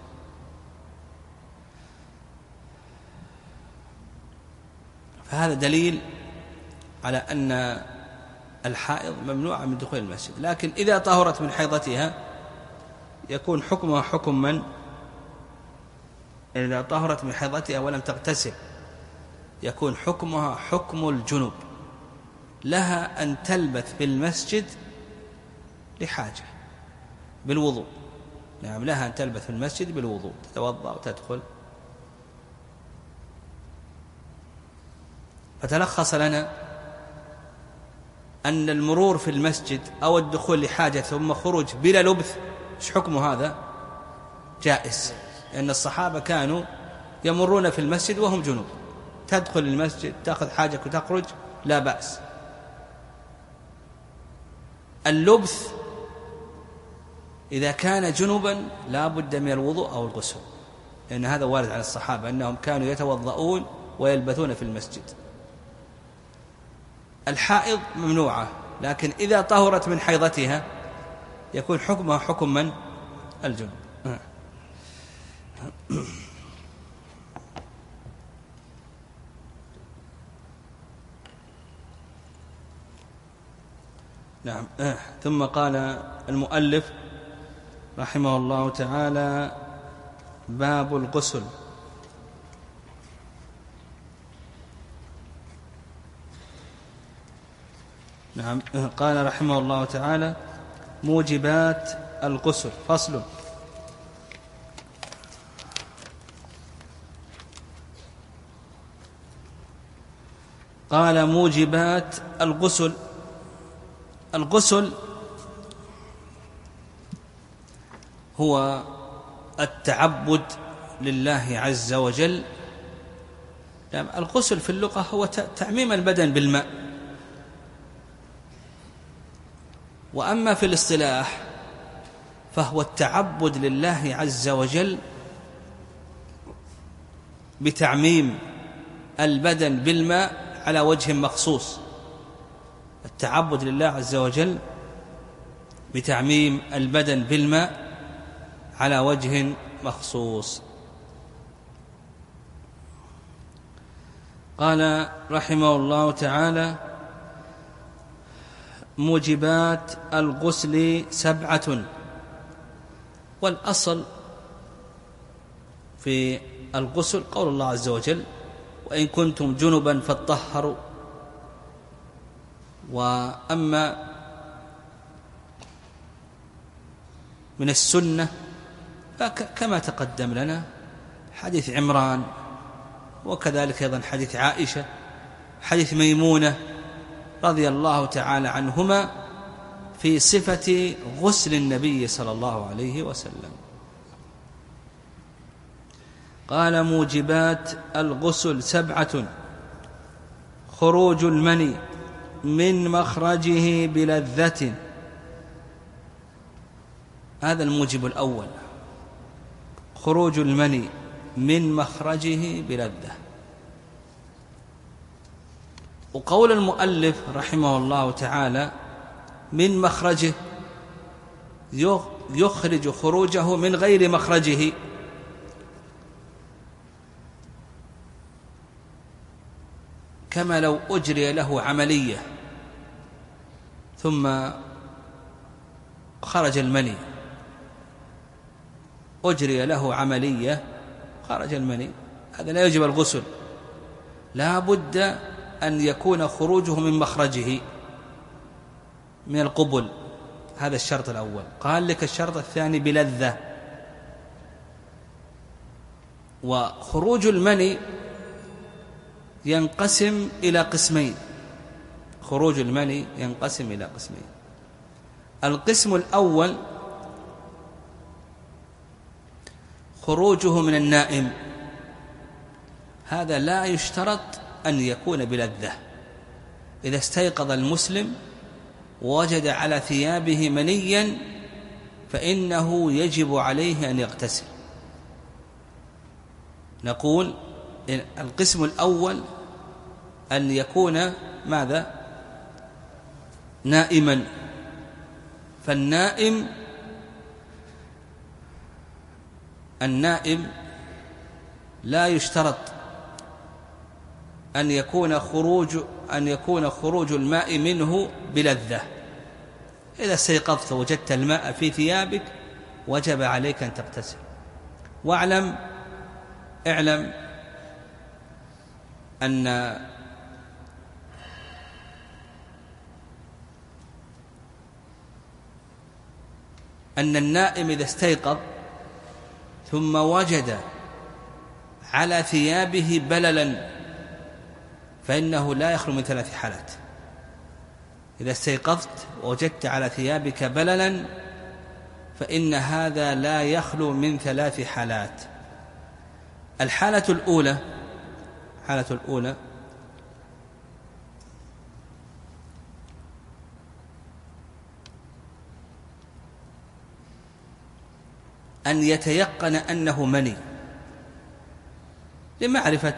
فهذا دليل على أن الحائض ممنوعة من دخول المسجد. لكن إذا طهرت من حيضتها يكون حكمها حكم من؟ إذا طهرت من حيضتها ولم تغتسل يكون حكمها حكم الجنوب، لها أن تلبث في المسجد لحاجة بالوضوء. نعم، لها أن تلبث في المسجد بالوضوء، تتوضأ وتدخل. فتلخص لنا أن المرور في المسجد أو الدخول لحاجة ثم خروج بلا لبث، إيش حكم هذا؟ جائز، لأن الصحابة كانوا يمرون في المسجد وهم جنوب، تدخل المسجد تأخذ حاجك وتخرج لا بأس. اللبث إذا كان جنوبا لا بد من الوضوء أو الغسل، لأن هذا وارد عن الصحابة أنهم كانوا يتوضؤون ويلبثون في المسجد. الحائض ممنوعة، لكن إذا طهرت من حيضتها يكون حكمها حكم من؟ الجنوب. نعم. ثم قال المؤلف رحمه الله تعالى: باب الغسل. نعم. قال رحمه الله تعالى: موجبات الغسل. فصل. قال: موجبات الغسل. الغسل هو التعبد لله عز وجل. الغسل في اللغة هو تعميم البدن بالماء، وأما في الاصطلاح فهو التعبد لله عز وجل بتعميم البدن بالماء على وجه مخصوص. التعبد لله عز وجل بتعميم البدن بالماء على وجه مخصوص. قال رحمه الله تعالى: موجبات الغسل 7. والأصل في الغسل قول الله عز وجل: وإن كنتم جنبا فاطهروا. وأما من السنة فكما تقدم لنا حديث عمران، وكذلك أيضا حديث عائشة، حديث ميمونة رضي الله تعالى عنهما في صفة غسل النبي صلى الله عليه وسلم. قال: موجبات الغسل 7: خروج المني من مخرجه بلذة. هذا الموجب الأول، خروج المني من مخرجه بلذة. وقول المؤلف رحمه الله تعالى من مخرجه، يخرج خروجه من غير مخرجه، كما لو أجري له عملية ثم خرج المني، أجري له عملية خرج المني، هذا لا يجب الغسل، لا بد أن يكون خروجه من مخرجه من القبل. هذا الشرط الأول. قال لك الشرط الثاني بلذة. وخروج المني ينقسم إلى قسمين. خروج المني ينقسم إلى قسمين. القسم الأول خروجه من النائم، هذا لا يشترط أن يكون بلذة. إذا استيقظ المسلم ووجد على ثيابه منيا فإنه يجب عليه أن يغتسل. نقول القسم الأول أن يكون ماذا؟ نائما. فالنائم لا يشترط أن يكون خروج الماء منه بلذة. إذا استيقظت وجدت الماء في ثيابك وجب عليك أن تغتسل. واعلم أن النائم إذا استيقظ ثم وجد على ثيابه بللا فإنه لا يخلو من 3 حالات. إذا استيقظت ووجدت على ثيابك بللا فإن هذا لا يخلو من 3 حالات. الحالة الأولى أن يتيقن أنه مني لمعرفة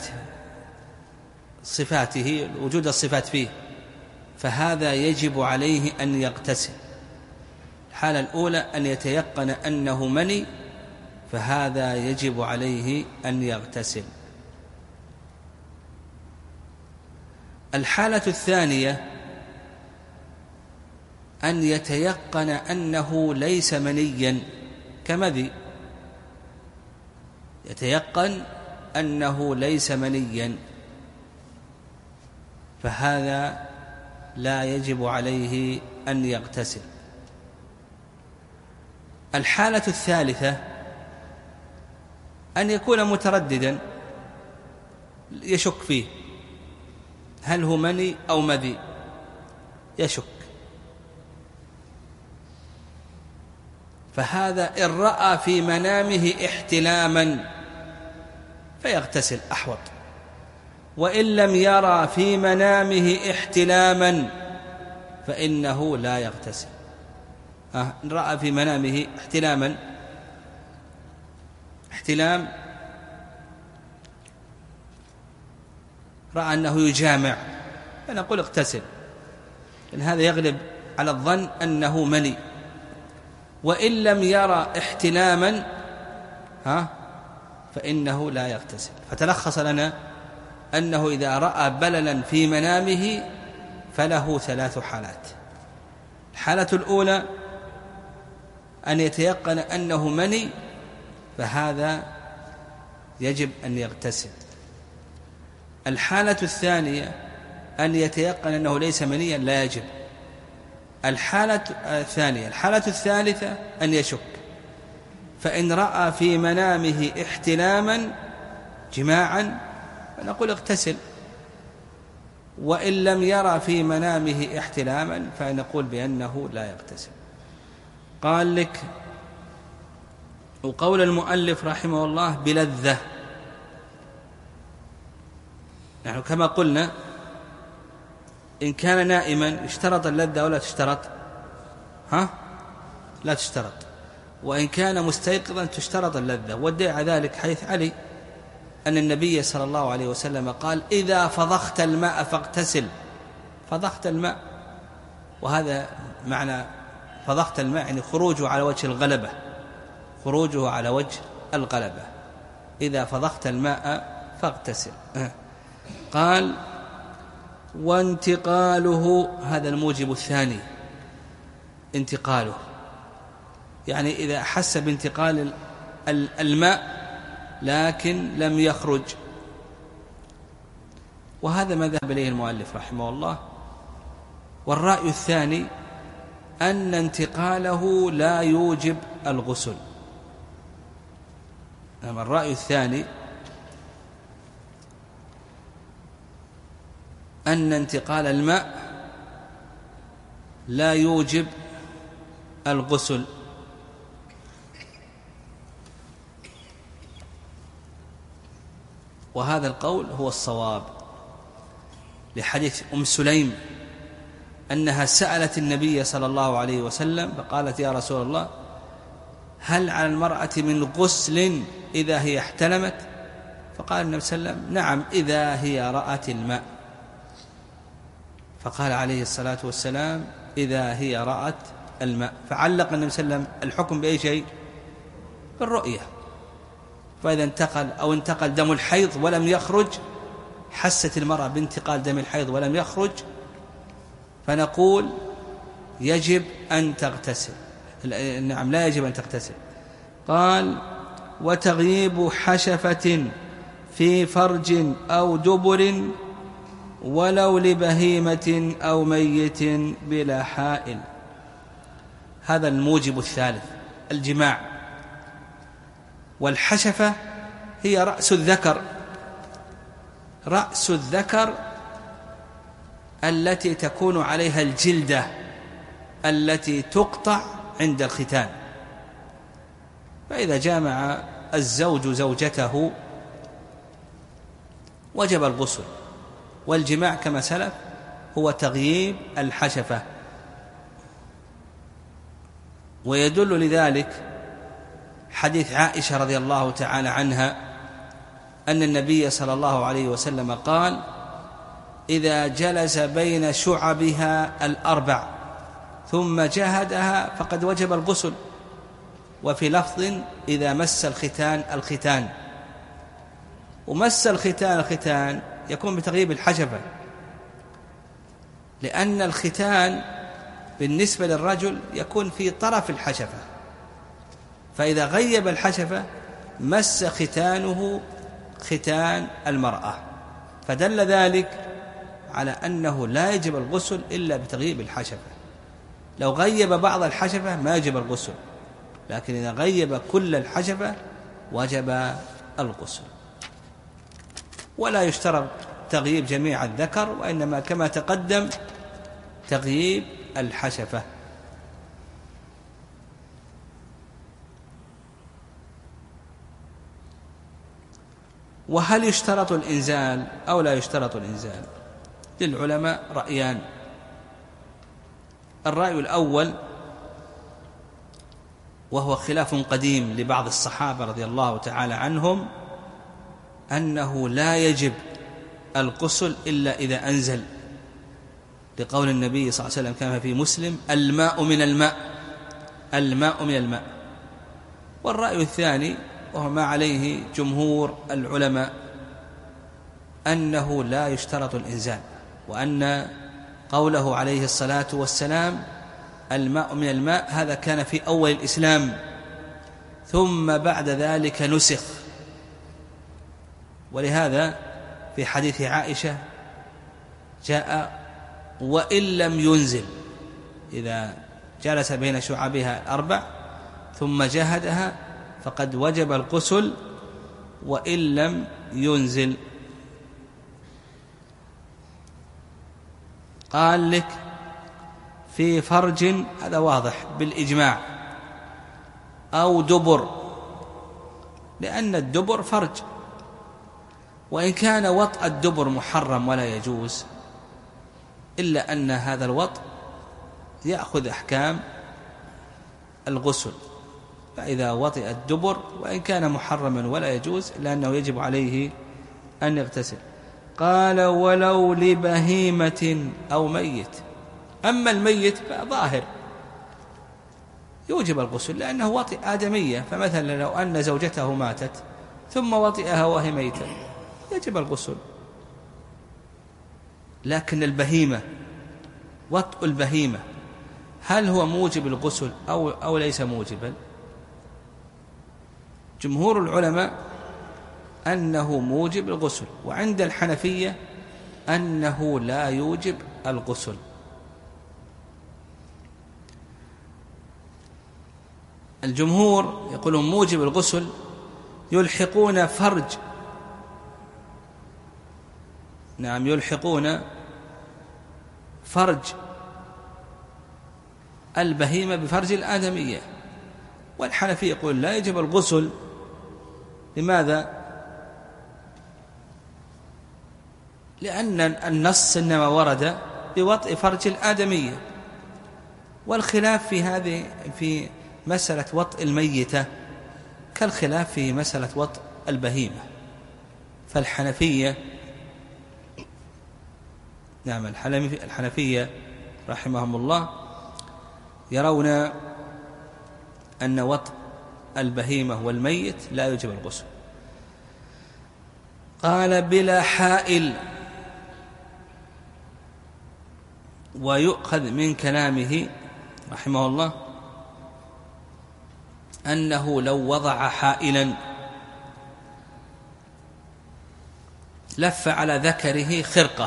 صفاته، وجود الصفات فيه، فهذا يجب عليه أن يغتسل. الحالة الأولى أن يتيقن أنه مني، فهذا يجب عليه أن يغتسل. الحالة الثانية أن يتيقن أنه ليس منيا كمذي، يتيقن أنه ليس منيا، فهذا لا يجب عليه أن يغتسل. الحالة الثالثة أن يكون مترددا يشك فيه، هل هو مني أو مذي، يشك، فهذا إن رأى في منامه احتلاما فيغتسل أحوط، وإن لم يرى في منامه احتلاما فإنه لا يغتسل. إن رأى في منامه احتلام، رأى أنه يجامع، فنقول اغتسل، لأن هذا يغلب على الظن أنه مني. وإن لم يرى احتلاما فإنه لا يغتسل. فتلخص لنا أنه إذا رأى بللا في منامه فله 3 حالات. الحالة الأولى أن يتيقن أنه مني، فهذا يجب أن يغتسل. الحالة الثانية أن يتيقن أنه ليس منيا، لا يجب. الحالة الثالثة أن يشك، فإن رأى في منامه احتلاما جماعا فنقول اغتسل، وإن لم يرى في منامه احتلاما فنقول بأنه لا يغتسل. قال لك وقول المؤلف رحمه الله بلذة، نحن كما قلنا إن كان نائما اشترط اللذة ولا تشترط؟ لا تشترط. وإن كان مستيقظا تشترط اللذة، وادعى ذلك حديث علي أن النبي صلى الله عليه وسلم قال إذا فضخت الماء فاغتسل. فضخت الماء، وهذا معنى فضخت الماء يعني خروجه على وجه الغلبة، خروجه على وجه الغلبة. إذا فضخت الماء فاغتسل. قال وانتقاله، هذا الموجب الثاني، انتقاله يعني إذا أحس بانتقال الماء لكن لم يخرج، وهذا ما ذهب إليه المؤلف رحمه الله. والرأي الثاني أن انتقاله لا يوجب الغسل. الرأي الثاني أن انتقال الماء لا يوجب الغسل، وهذا القول هو الصواب، لحديث أم سليم أنها سألت النبي صلى الله عليه وسلم فقالت يا رسول الله هل على المرأة من غسل إذا هي احتلمت؟ فقال النبي صلى الله عليه وسلم نعم إذا هي رأت الماء. فقال عليه الصلاة والسلام إذا هي رأت الماء، فعلق النبي صلى الله عليه وسلم الحكم بأي شيء؟ بالرؤية. فإذا انتقل دم الحيض ولم يخرج، حست المرأة بانتقال دم الحيض ولم يخرج، فنقول يجب أن تغتسل. نعم لا يجب أن تغتسل. قال وتغييب حشفة في فرج أو دبر ولو لبهيمة أو ميت بلا حائل. هذا الموجب الثالث، الجماع. والحشفة هي رأس الذكر، رأس الذكر التي تكون عليها الجلدة التي تقطع عند الختان. فإذا جامع الزوج زوجته وجب الغسل، والجماع كما سلف هو تغييب الحشفة. ويدل لذلك حديث عائشة رضي الله تعالى عنها أن النبي صلى الله عليه وسلم قال: إذا جلس بين شعبها الأربع ثم جاهدها فقد وجب الغسل. وفي لفظ: إذا مس الختان الختان. ومس الختان يكون بتغييب الحشفة، لأن الختان بالنسبة للرجل يكون في طرف الحشفة، فإذا غيب الحشفة مس ختانه ختان المرأة، فدل ذلك على أنه لا يجب الغسل إلا بتغييب الحشفة. لو غيب بعض الحشفة ما يجب الغسل، لكن إذا غيب كل الحشفة وجب الغسل. ولا يشترط تغييب جميع الذكر، وإنما كما تقدم تغييب الحشفة. وهل يشترط الإنزال أو لا يشترط الإنزال؟ للعلماء رأيان. الرأي الأول، وهو خلاف قديم لبعض الصحابة رضي الله تعالى عنهم، أنه لا يجب الغسل إلا إذا أنزل، لقول النبي صلى الله عليه وسلم كما في مسلم: الماء من الماء، الماء من الماء. والرأي الثاني، وهو ما عليه جمهور العلماء، أنه لا يشترط الإنزال، وأن قوله عليه الصلاة والسلام الماء من الماء هذا كان في أول الإسلام، ثم بعد ذلك نسخ. ولهذا في حديث عائشة جاء: وإن لم ينزل، إذا جلس بين شعبها الأربع ثم جاهدها فقد وجب الغسل وإن لم ينزل. قال لك في فرج، هذا واضح بالإجماع، أو دبر، لأن الدبر فرج، وإن كان وطء الدبر محرم ولا يجوز، إلا أن هذا الوطء يأخذ أحكام الغسل. فإذا وطئ الدبر وإن كان محرما ولا يجوز، إلا أنه يجب عليه أن يغتسل. قال: ولو لبهيمة أو ميت. أما الميت فظاهر يوجب الغسل، لأنه وطئ آدمية. فمثلا لو أن زوجته ماتت ثم وطئها وهي ميتة يجب الغسل. لكن البهيمة، وطئ البهيمة، هل هو موجب الغسل أو ليس موجبا؟ جمهور العلماء أنه موجب الغسل، وعند الحنفية أنه لا يوجب الغسل. الجمهور يقولون موجب الغسل، يلحقون فرج، نعم، يلحقون فرج البهيمة بفرج الآدمية. والحنفي يقول لا يجب الغسل. لماذا؟ لأن النص إنما ورد بوطئ فرج الآدمية، والخلاف في هذه في مسألة وطئ الميتة كالخلاف في مسألة وطئ البهيمة. فالحنفية، نعم، الحنفية رحمهم الله يرون أن وطئ البهيمة والميت لا يوجب الغسل. قال: بلا حائل. ويؤخذ من كلامه رحمه الله أنه لو وضع حائلا لف على ذكره خرقة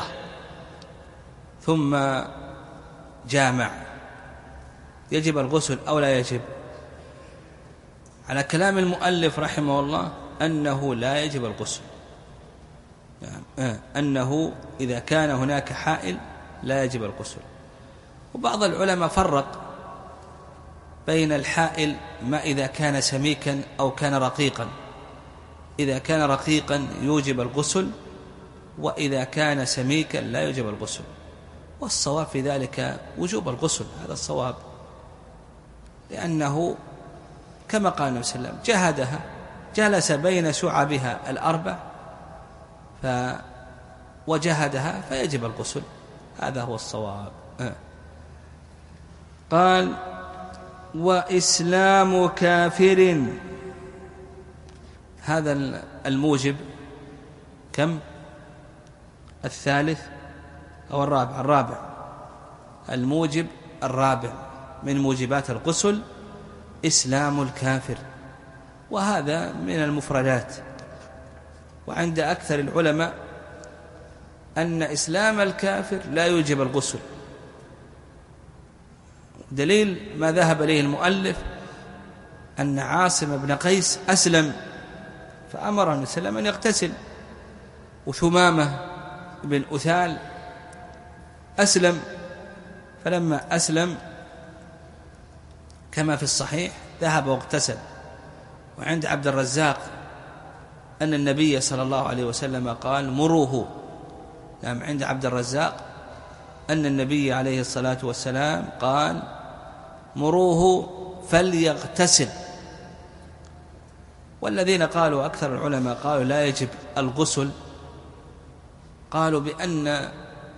ثم جامع يجب الغسل أو لا يجب؟ على كلام المؤلف رحمه الله أنه لا يجب الغسل، أنه إذا كان هناك حائل لا يجب الغسل. وبعض العلماء فرق بين الحائل ما إذا كان سميكا أو كان رقيقا. إذا كان رقيقا يوجب الغسل، وإذا كان سميكا لا يوجب الغسل. والصواب في ذلك وجوب الغسل، هذا الصواب، لأنه كما قال النبي صلى الله عليه وسلم جهدها، جلس بين شعبها الأربع وجهدها فيجب الغسل، هذا هو الصواب. قال وإسلام كافر، هذا الموجب كم؟ الثالث أو الرابع؟ الرابع، الموجب الرابع من موجبات الغسل إسلام الكافر، وهذا من المفردات. وعند أكثر العلماء أن إسلام الكافر لا يوجب الغسل. دليل ما ذهب إليه المؤلف أن عاصم بن قيس أسلم فأمر النبي صلى الله عليه وسلم أن يغتسل، وثمامة بن أثال أسلم، فلما أسلم كما في الصحيح ذهب واغتسل. وعند عبد الرزاق أن النبي صلى الله عليه وسلم قال مروه، نعم، عند عبد الرزاق أن النبي عليه الصلاة والسلام قال مروه فليغتسل. والذين قالوا أكثر العلماء قالوا لا يجب الغسل، قالوا بأن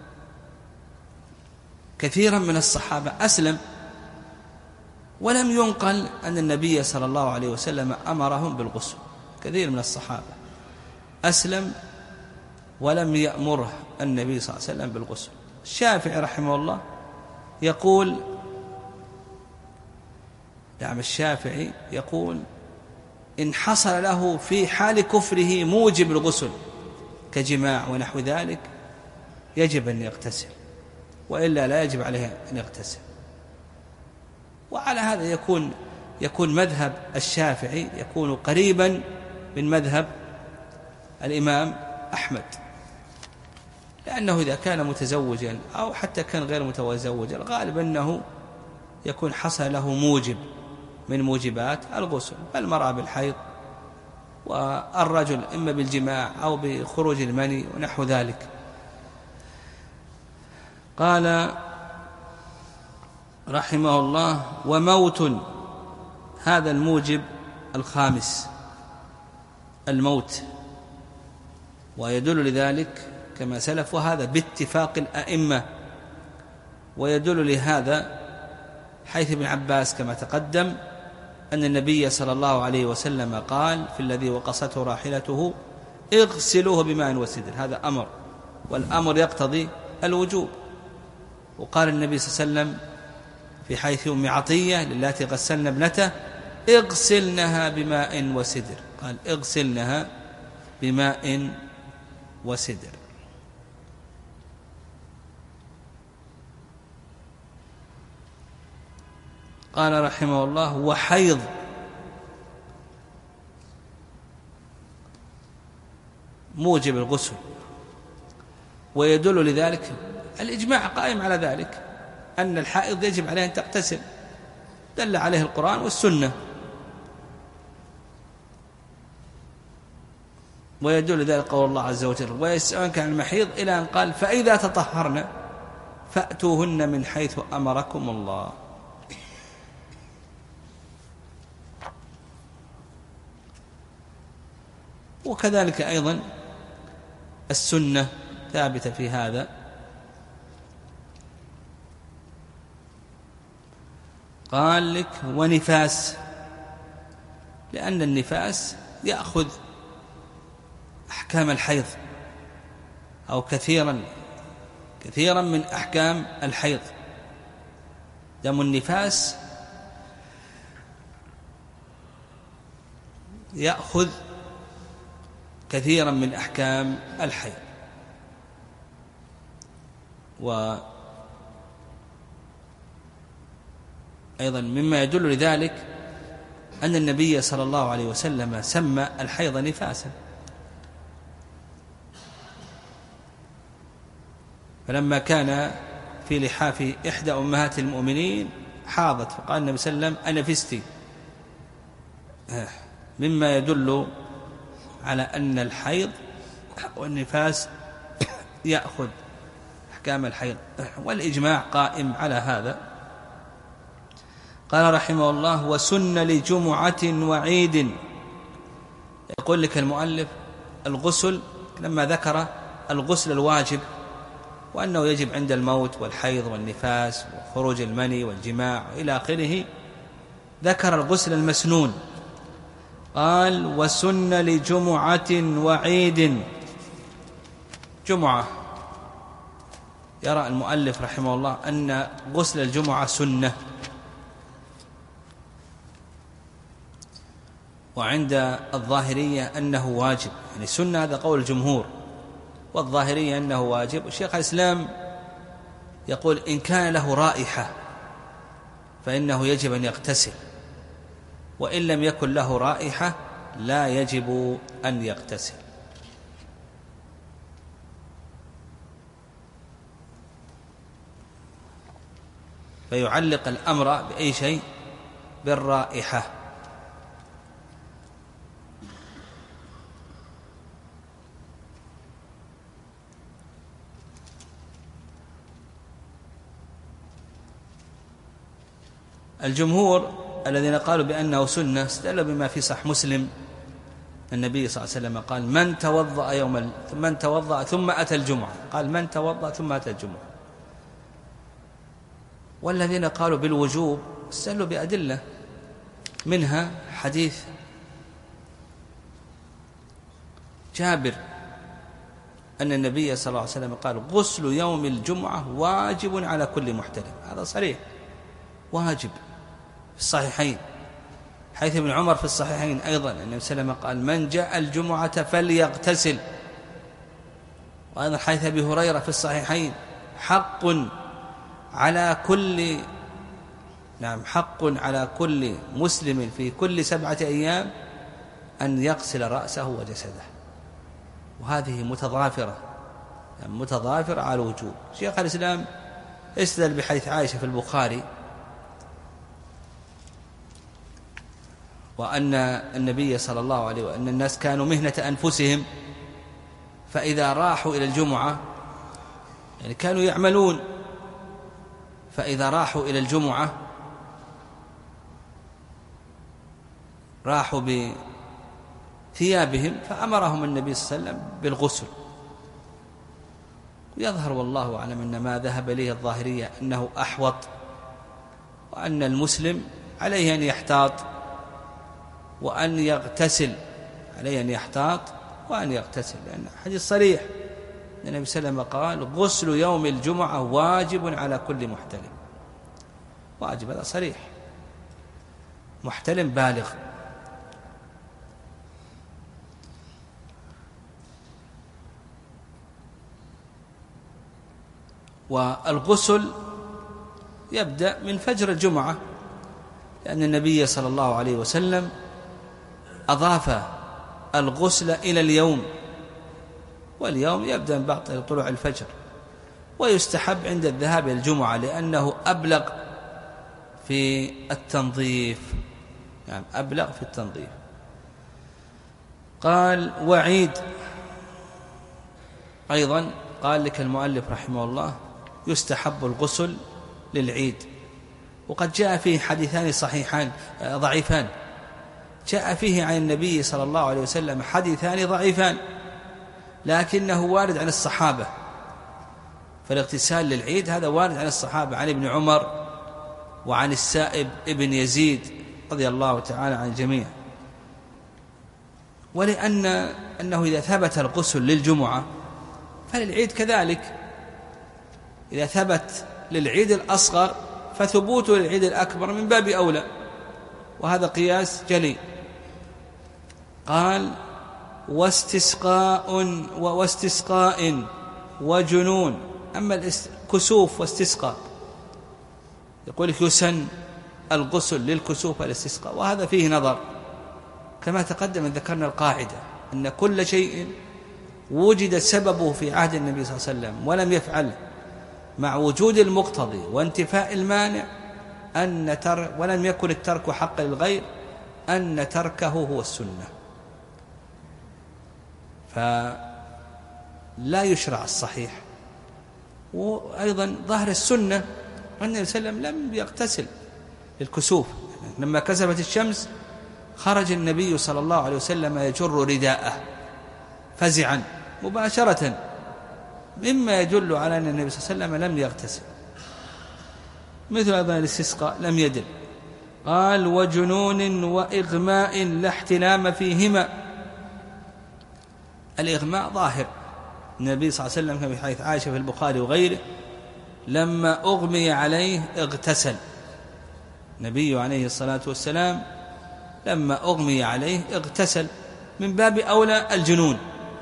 كثيرا من الصحابة أسلم ولم ينقل أن النبي صلى الله عليه وسلم أمرهم بالغسل. كثير من الصحابة أسلم ولم يأمره النبي صلى الله عليه وسلم بالغسل. الشافعي رحمه الله يقول، نعم، الشافعي يقول إن حصل له في حال كفره موجب الغسل كجماع ونحو ذلك يجب أن يغتسل، وإلا لا يجب عليه أن يغتسل. وعلى هذا يكون مذهب الشافعي يكون قريبا من مذهب الإمام أحمد، لأنه إذا كان متزوجا أو حتى كان غير متزوجا الغالب أنه يكون حصل له موجب من موجبات الغسل، المرأة بالحيض، والرجل إما بالجماع أو بخروج المني ونحو ذلك. قال رحمه الله وموت، هذا الموجب الخامس، الموت، ويدل لذلك كما سلف، وهذا باتفاق الأئمة. ويدل لهذا حيث ابن عباس كما تقدم أن النبي صلى الله عليه وسلم قال في الذي وقصته راحلته اغسلوه بماء وسدر، هذا أمر، والأمر يقتضي الوجوب. وقال النبي صلى الله عليه وسلم في حيث أم عطية للاتي غسلن ابنته اغسلنها بماء وسدر، قال اغسلنها بماء وسدر. قال رحمه الله وحيض، موجب الغسل، ويدل لذلك الإجماع قائم على ذلك أن الحائض يجب عليها أن تغتسل، دل عليه القرآن والسنة. ويدل ذلك قول الله عز وجل ويسألونك عن المحيض إلى أن قال فإذا تطهرن فأتوهن من حيث أمركم الله. وكذلك أيضا السنة ثابتة في هذا. قال لك ونفاس، لأن النفاس يأخذ أحكام الحيض أو كثيرا من أحكام الحيض. دم النفاس يأخذ كثيرا من أحكام الحيض. وأيضا مما يدل لذلك أن النبي صلى الله عليه وسلم سمى الحيض نفاسا، فلما كان في لحاف إحدى أمهات المؤمنين حاضت، فقال النبي صلى الله عليه وسلم أنفستي، مما يدل على أن الحيض والنفاس يأخذ أحكام الحيض، والإجماع قائم على هذا. قال رحمه الله: وسن لجمعة وعيد. يقول لك المؤلف الغسل لما ذكر الغسل الواجب وأنه يجب عند الموت والحيض والنفاس وخروج المني والجماع إلى آخره، ذكر الغسل المسنون. قال: وسن لجمعة وعيد. جمعة، يرى المؤلف رحمه الله أن غسل الجمعة سنة، وعند الظاهرية أنه واجب، يعني سنة هذا قول الجمهور، والظاهرية أنه واجب. الشيخ الإسلام يقول إن كان له رائحة فإنه يجب أن يغتسل، وإن لم يكن له رائحة لا يجب أن يغتسل. فيعلق الأمر بأي شيء؟ بالرائحة. الجمهور الذين قالوا بأنه سنة استدلوا بما في صحيح مسلم، النبي صلى الله عليه وسلم قال: من توضأ ثم أتى الجمعة، قال: من توضأ ثم أتى الجمعة. والذين قالوا بالوجوب استدلوا بأدلة، منها حديث جابر أن النبي صلى الله عليه وسلم قال: غسل يوم الجمعة واجب على كل محتلم. هذا صريح، واجب في الصحيحين، حيث ابن عمر في الصحيحين أيضا النبي صلى الله عليه وسلم قال: من جاء الجمعة فليغتسل. وأيضا حيث أبي هريرة في الصحيحين: حق على كل مسلم في كل 7 أيام أن يغسل رأسه وجسده. وهذه متضافرة، يعني متضافرة على الوجوب. شيخ الإسلام استدل بحديث عائشة في البخاري، وأن النبي صلى الله عليه وسلم، أن الناس كانوا مهنة أنفسهم، فإذا راحوا إلى الجمعة، يعني كانوا يعملون، فإذا راحوا إلى الجمعة راحوا بثيابهم، فأمرهم النبي صلى الله عليه وسلم بالغسل. ويظهر والله أعلم أن ما ذهب إليه الظاهرية أنه أحوط، وأن المسلم عليه أن يحتاط وأن يغتسل، لأن حديث صريح النبي صلى الله عليه وسلم قال: غسل يوم الجمعة واجب على كل محتلم. واجب، هذا صريح، محتلم بالغ. والغسل يبدأ من فجر الجمعة، لأن النبي صلى الله عليه وسلم أضاف الغسل إلى اليوم، واليوم يبدأ من بعد طلوع الفجر. ويستحب عند الذهاب إلى الجمعة لأنه أبلغ في التنظيف، يعني أبلغ في التنظيف. قال: وعيد. أيضا قال لك المؤلف رحمه الله: يستحب الغسل للعيد. وقد جاء فيه حديثان صحيحان ضعيفان، جاء فيه عن النبي صلى الله عليه وسلم حديثان ضعيفان، لكنه وارد عن الصحابة. فالاغتسال للعيد هذا وارد عن الصحابة، عن ابن عمر وعن السائب ابن يزيد رضي الله تعالى عن الجميع. أنه إذا ثبت الغسل للجمعة فللعيد كذلك، إذا ثبت للعيد الأصغر فثبوته للعيد الأكبر من باب أولى، وهذا قياس جلي. قال: واستسقاء وجنون. أما كسوف واستسقاء يقول لك يسن الغسل للكسوف والاستسقاء، وهذا فيه نظر. كما تقدم أن ذكرنا القاعدة أن كل شيء وجد سببه في عهد النبي صلى الله عليه وسلم ولم يفعله مع وجود المقتضي وانتفاء المانع ولم يكن الترك حقا للغير أن تركه هو السنة، فلا يشرع الصحيح. وأيضا ظهر السنة أن النبي صلى الله عليه وسلم لم يغتسل للكسوف، لما كسفت الشمس خرج النبي صلى الله عليه وسلم يجر رداءه فزعا مباشرة، مما يدل على أن النبي صلى الله عليه وسلم لم يغتسل. مثل أيضا الاستسقاء لم يدل. قال وجنون وإغماء لا احتلام فيهما. الإغماء ظاهر، النبي صلى الله عليه وسلم كما في حديث عائشة في البخاري وغيره لما أغمي عليه اغتسل. النبي عليه الصلاة والسلام لما أغمي عليه اغتسل، من باب أولى الجنون،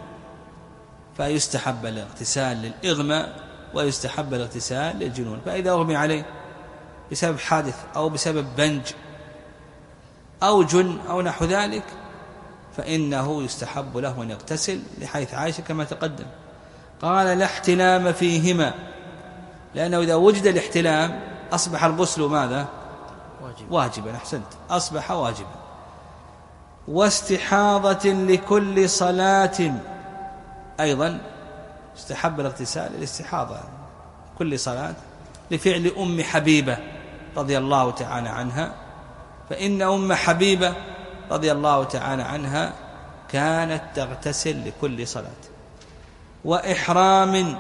فيستحب الاغتسال للإغماء ويستحب الاغتسال للجنون. فإذا أغمي عليه بسبب حادث أو بسبب بنج أو جن أو نحو ذلك فإنه يستحب له أن يغتسل، لحيث عائشة كما تقدم. قال لا احتلام فيهما، لأنه إذا وجد الاحتلام أصبح الغسل ماذا؟ واجبا. أحسنت، أصبح واجبا. واستحاضة لكل صلاة، أيضا استحب الاغتسال للاستحاضة كل صلاة، لفعل أم حبيبة رضي الله تعالى عنها، فإن أم حبيبة رضي الله تعالى عنها كانت تغتسل لكل صلاة. وإحرام،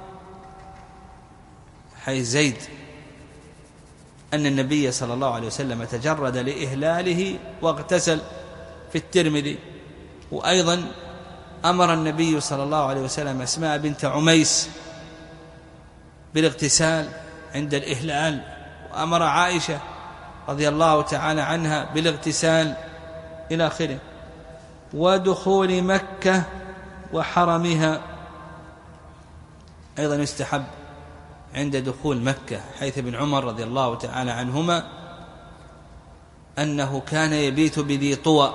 حيث زيد أن النبي صلى الله عليه وسلم تجرد لإهلاله واغتسل في الترمذي. وأيضا أمر النبي صلى الله عليه وسلم أسماء بنت عميس بالاغتسال عند الإهلال، وأمر عائشة رضي الله تعالى عنها بالاغتسال إلى آخره. ودخول مكة وحرمها، أيضا يستحب عند دخول مكة، حيث ابن عمر رضي الله تعالى عنهما أنه كان يبيت بذي طوى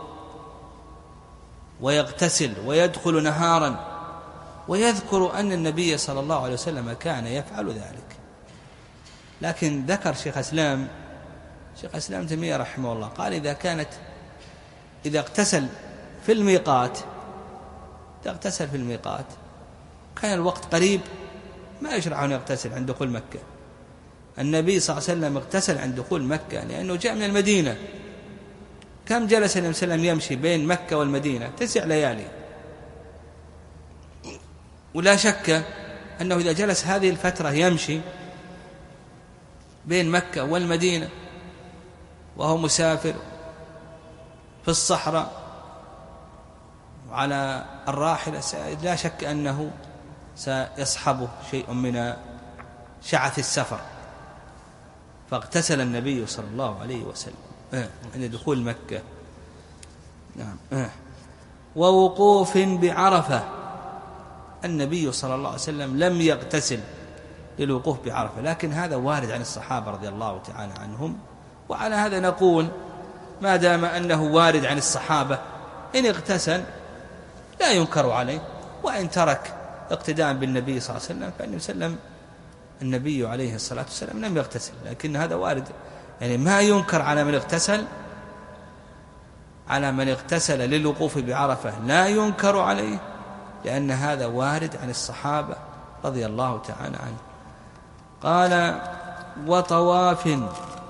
ويغتسل ويدخل نهارا، ويذكر أن النبي صلى الله عليه وسلم كان يفعل ذلك. لكن ذكر شيخ الإسلام تيمية رحمه الله قال إذا اغتسل في الميقات كان الوقت قريب ما يشرع أن يغتسل عند دخول مكة. النبي صلى الله عليه وسلم اغتسل عند دخول مكة لأنه جاء من المدينة. كم جلس النبي صلى الله عليه وسلم يمشي بين مكة والمدينة؟ 9 ليالي. ولا شك أنه إذا جلس هذه الفترة يمشي بين مكة والمدينة وهو مسافر في الصحراء وعلى الراحلة، لا شك أنه سيصحبه شيء من شعث السفر. فاغتسل النبي صلى الله عليه وسلم عند دخول مكة. نعم. ووقوف بعرفة، النبي صلى الله عليه وسلم لم يغتسل للوقوف بعرفة، لكن هذا وارد عن الصحابة رضي الله تعالى عنهم. وعلى هذا نقول ما دام أنه وارد عن الصحابة إن اغتسل لا ينكر عليه، وإن ترك اقتداء بالنبي صلى الله عليه وسلم فإن النبي عليه الصلاة والسلام لم يغتسل، لكن هذا وارد، يعني ما ينكر على من اغتسل للوقوف بعرفة، لا ينكر عليه، لأن هذا وارد عن الصحابة رضي الله تعالى عنه. قال وطواف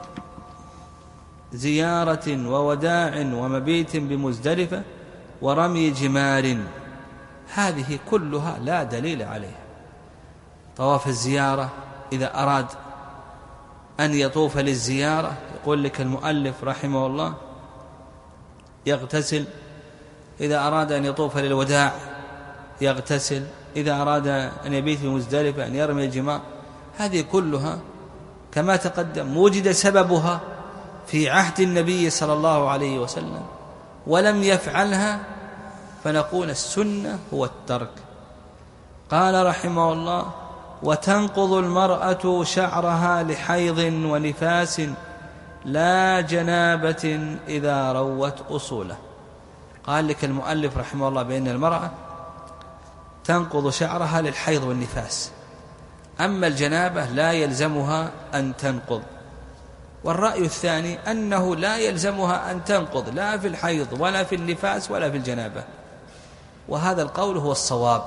زيارة ووداع ومبيت بمزدلفة ورمي جمار، هذه كلها لا دليل عليها. طواف الزيارة إذا أراد أن يطوف للزيارة يقول لك المؤلف رحمه الله يغتسل، إذا أراد أن يطوف للوداع يغتسل، إذا أراد أن يبيت بمزدلفة أن يرمي الجمار، هذه كلها كما تقدم وجد سببها في عهد النبي صلى الله عليه وسلم ولم يفعلها، فنقول السنة هو الترك. قال رحمه الله وتنقض المرأة شعرها لحيض ونفاس لا جنابة إذا روت أصوله. قال لك المؤلف رحمه الله بأن المرأة تنقض شعرها للحيض والنفاس. أما الجنابة لا يلزمها أن تنقض. والرأي الثاني أنه لا يلزمها أن تنقض لا في الحيض ولا في النفاس ولا في الجنابة، وهذا القول هو الصواب.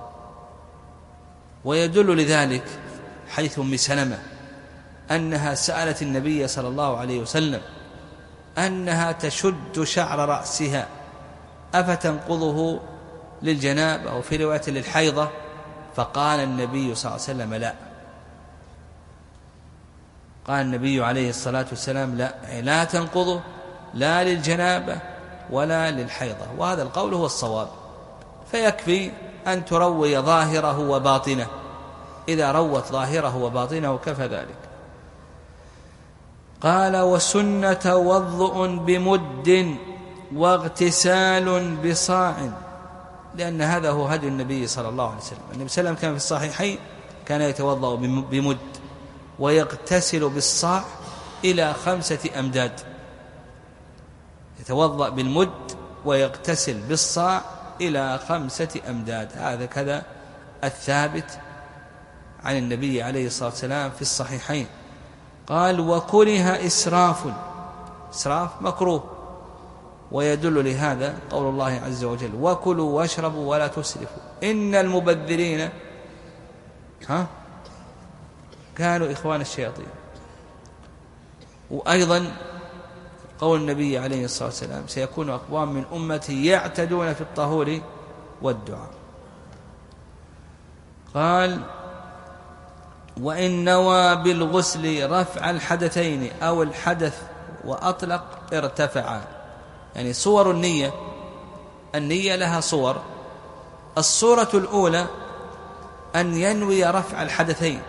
ويدل لذلك حيث أم سلمة أنها سألت النبي صلى الله عليه وسلم أنها تشد شعر رأسها أفتنقضه للجنابة أو في رواية للحيضة، فقال النبي صلى الله عليه وسلم لا. قال النبي عليه الصلاة والسلام لا تنقضه لا للجنابة ولا للحيضة، وهذا القول هو الصواب. فيكفي أن تروي ظاهره وباطنه، إذا روت ظاهره وباطنه كفى ذلك. قال وسن توضؤ بمد واغتسال بصاع، لأن هذا هو هدي النبي صلى الله عليه وسلم. النبي صلى الله عليه وسلم كان في الصحيحين كان يتوضأ بمد ويغتسل بالصاع إلى 5 أمداد، يتوضأ بالمد ويغتسل بالصاع إلى 5 أمداد. هذا كذا الثابت عن النبي عليه الصلاة والسلام في الصحيحين. قال وكره إسراف مكروه، ويدل لهذا قول الله عز وجل وكلوا واشربوا ولا تسرفوا إن المبذرين كانوا إخوان الشياطين. وأيضا قول النبي عليه الصلاة والسلام سيكون أقوام من أمتي يعتدون في الطهور والدعاء. قال وإن نوى بالغسل رفع الحدثين أو الحدث وأطلق ارتفعا. يعني صور النية لها صور. الصورة الأولى أن ينوي رفع الحدثين،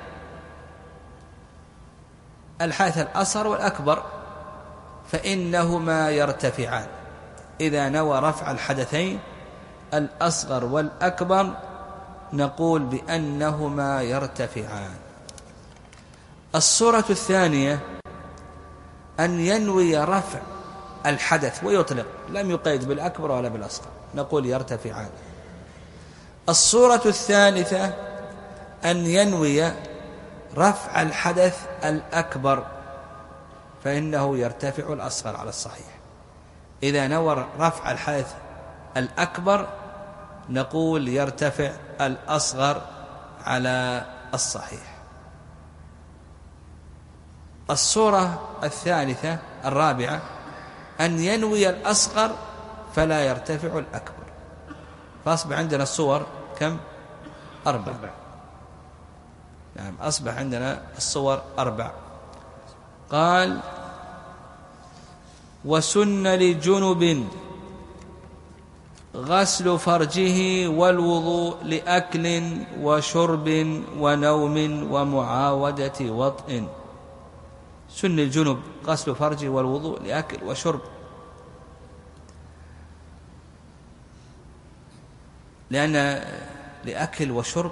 الحدث الأصغر والأكبر، فإنهما يرتفعان. إذا نوى رفع الحدثين الأصغر والأكبر نقول بأنهما يرتفعان. الصورة الثانية أن ينوي رفع الحدث ويطلق، لم يقيد بالأكبر ولا بالأصغر، نقول يرتفعان. الصورة الثالثة أن ينوي رفع الحدث الأكبر فإنه يرتفع الأصغر على الصحيح. إذا نوى رفع الحدث الأكبر نقول يرتفع الأصغر على الصحيح. الصورة الثالثة الرابعة أن ينوي الأصغر فلا يرتفع الأكبر. فأصبح عندنا الصور كم؟ 4. نعم، أصبح عندنا الصور 4. قال وسن لجنب غسل فرجه والوضوء لأكل وشرب ونوم ومعاودة وطئ. سن الجنب غسل فرجه والوضوء لأكل وشرب، لأن لأكل وشرب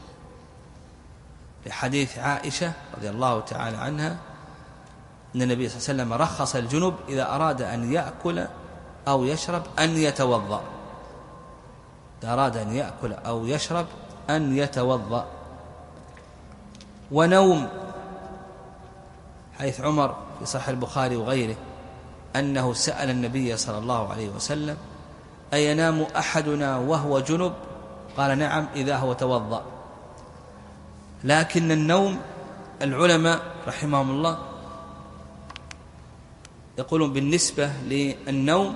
لحديث عائشة رضي الله تعالى عنها أن النبي صلى الله عليه وسلم رخص الجنب إذا أراد أن يأكل أو يشرب أن يتوضأ. إذا أراد أن يأكل أو يشرب أن يتوضأ. ونوم، حيث عمر في صحيح البخاري وغيره أنه سأل النبي صلى الله عليه وسلم أينام أحدنا وهو جنب؟ قال نعم إذا هو توضأ. لكن النوم العلماء رحمهم الله يقولون بالنسبة للنوم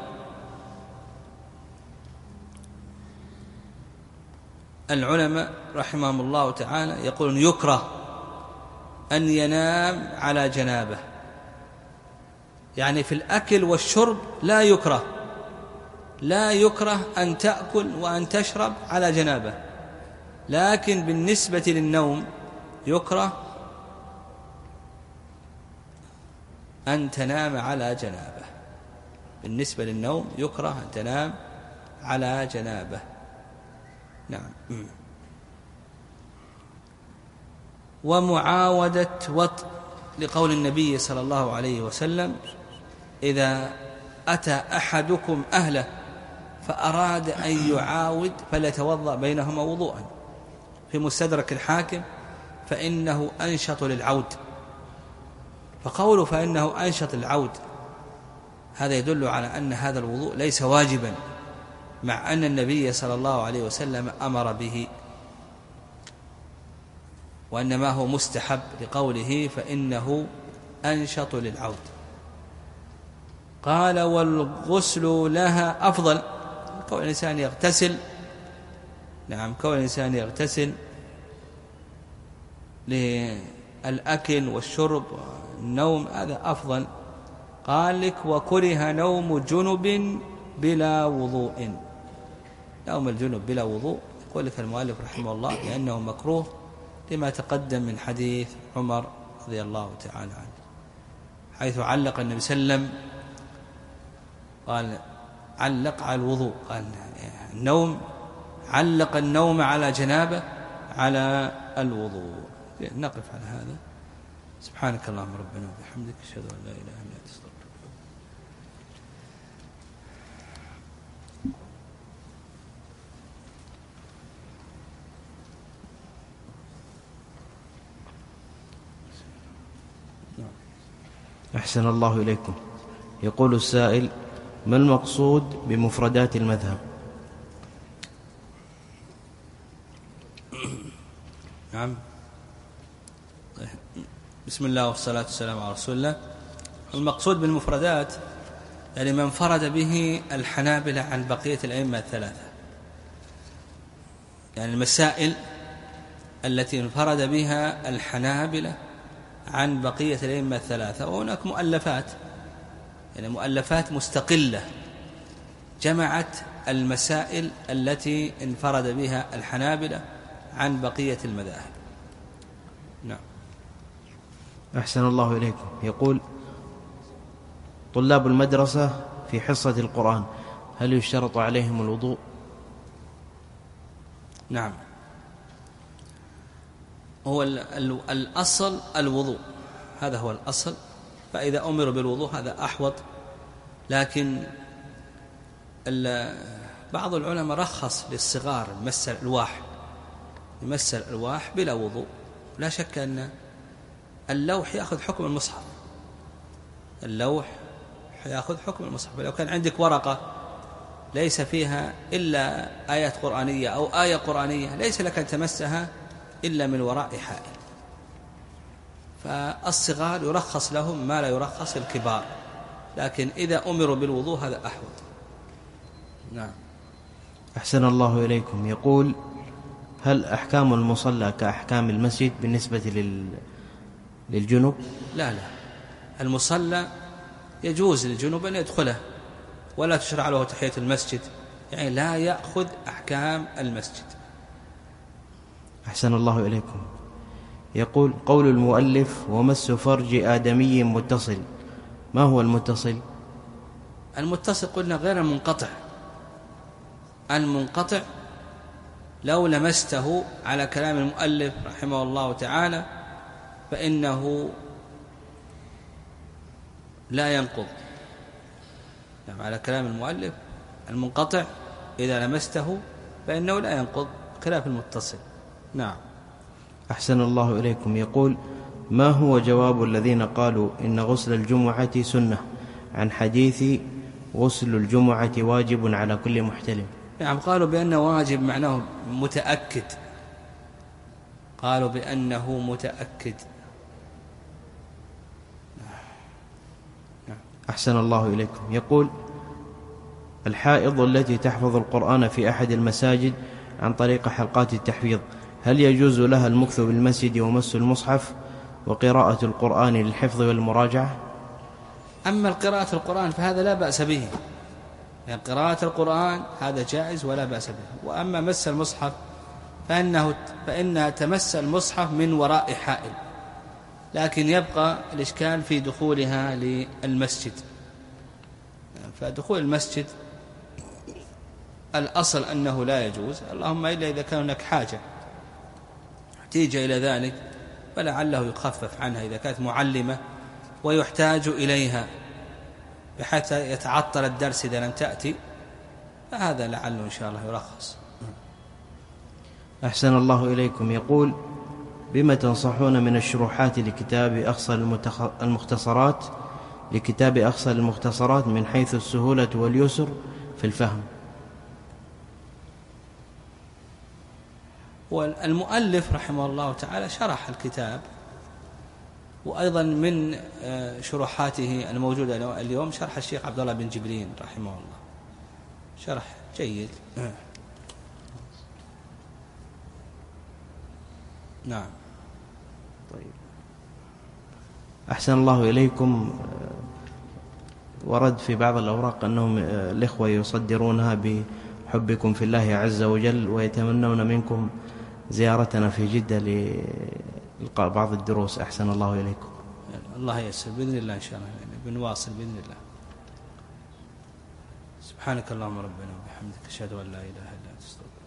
العلماء رحمهم الله تعالى يقولون يكره أن ينام على جنابه. يعني في الأكل والشرب لا يكره أن تأكل وأن تشرب على جنابه، لكن بالنسبة للنوم يكره أن تنام على جنابه. بالنسبة للنوم يكره أن تنام على جنابه. نعم. ومعاودة وطء، لقول النبي صلى الله عليه وسلم إذا أتى أحدكم أهله فأراد أن يعاود فليتوضأ بينهما وضوءا. في مستدرك الحاكم فإنه أنشط للعود. فقوله فإنه أنشط للعود هذا يدل على أن هذا الوضوء ليس واجبا، مع أن النبي صلى الله عليه وسلم أمر به، وإنما هو مستحب لقوله فإنه أنشط للعود. قال والغسل لها أفضل، كون الإنسان يغتسل، نعم، كون الإنسان يغتسل للأكل والشرب والنوم هذا أفضل. قال لك وكره نوم جنب بلا وضوء. نوم الجنب بلا وضوء يقول لك المؤلف رحمه الله لأنه مكروه لما تقدم من حديث عمر رضي الله تعالى عنه، حيث علق النبي صلى الله عليه وسلم، قال علق على الوضوء، قال النوم، علق النوم على جنابه على الوضوء. نقف على هذا. سبحانك اللهم ربنا وبحمدك، أشهد أن لا إله إلا أنت، أستغفرك. أحسن الله إليكم. يقول السائل: ما المقصود بمفردات المذهب؟ نعم. بسم الله والصلاة والسلام على رسول الله. المقصود بالمفردات يعني ما انفرد به الحنابلة عن بقية الأئمة الثلاثة، يعني المسائل التي انفرد بها الحنابلة عن بقية الأئمة الثلاثة. وهناك مؤلفات، يعني مؤلفات مستقلة جمعت المسائل التي انفرد بها الحنابلة عن بقية المذاهب. نعم. أحسن الله إليكم. يقول: طلاب المدرسة في حصة القرآن هل يشترط عليهم الوضوء؟ نعم، هو الأصل الوضوء، هذا هو الأصل، فإذا أمر بالوضوء هذا أحوط. لكن بعض العلماء رخص للصغار يمس الألواح بلا وضوء. لا شك أن اللوح يأخذ حكم المصحف، اللوح يأخذ حكم المصحف. لو كان عندك ورقة ليس فيها إلا آيات قرآنية أو آية قرآنية ليس لك أن تمسها إلا من وراء حائل. فالصغار يرخص لهم ما لا يرخص الكبار، لكن إذا أمروا بالوضوء هذا أحوط. نعم. أحسن الله إليكم. يقول: هل أحكام المصلى كأحكام المسجد بالنسبة للجنوب؟ لا، المصلى يجوز للجنوب أن يدخله ولا تشرع له تحية المسجد، يعني لا يأخذ أحكام المسجد. أحسن الله إليكم. يقول: قول المؤلف ومس فرج آدمي متصل، ما هو المتصل؟ المتصل قلنا غير المنقطع. المنقطع لو لمسته على كلام المؤلف رحمه الله تعالى فإنه لا ينقض. يعني على كلام المؤلف المنقطع إذا لمسته فإنه لا ينقض، خلاف المتصل. نعم. أحسن الله إليكم. يقول: ما هو جواب الذين قالوا إن غسل الجمعة سنة عن حديث غسل الجمعة واجب على كل محتلم؟ نعم، قالوا بأنه واجب معناه متأكد، قالوا بأنه متأكد. أحسن الله إليكم. يقول: الحائض التي تحفظ القرآن في أحد المساجد عن طريق حلقات التحفيظ هل يجوز لها المكث بالمسجد ومس المصحف وقراءة القرآن للحفظ والمراجعة؟ أما قراءة القرآن فهذا لا بأس به، يعني قراءة القرآن هذا جائز ولا بأس به. وأما مس المصحف فإنها تمس المصحف من وراء حائل، لكن يبقى الإشكال في دخولها للمسجد. فدخول المسجد الأصل أنه لا يجوز، اللهم إلا إذا كان هناك حاجة تيجي إلى ذلك فلعله يخفف عنها إذا كانت معلمة ويحتاج إليها بحيث يتعطل الدرس إذا لم تأتي، فهذا لعله إن شاء الله يرخص. أحسن الله إليكم. يقول: بما تنصحون من الشروحات لكتاب أخصر المختصرات من حيث السهولة واليسر في الفهم؟ والمؤلف رحمه الله تعالى شرح الكتاب، وأيضا من شروحاته الموجودة اليوم شرح الشيخ عبد الله بن جبرين رحمه الله، شرح جيد. نعم. طيب، أحسن الله إليكم. ورد في بعض الأوراق أنهم الإخوة يصدرونها بحبكم في الله عز وجل، ويتمنون منكم زيارتنا في جدة لإلقاء بعض الدروس. أحسن الله إليكم. الله ييسر بإذن الله، إن شاء الله بنواصل بإذن الله. سبحانك اللهم ربنا وبحمدك، أشهد أن لا إله إلا أنت، أستغفرك.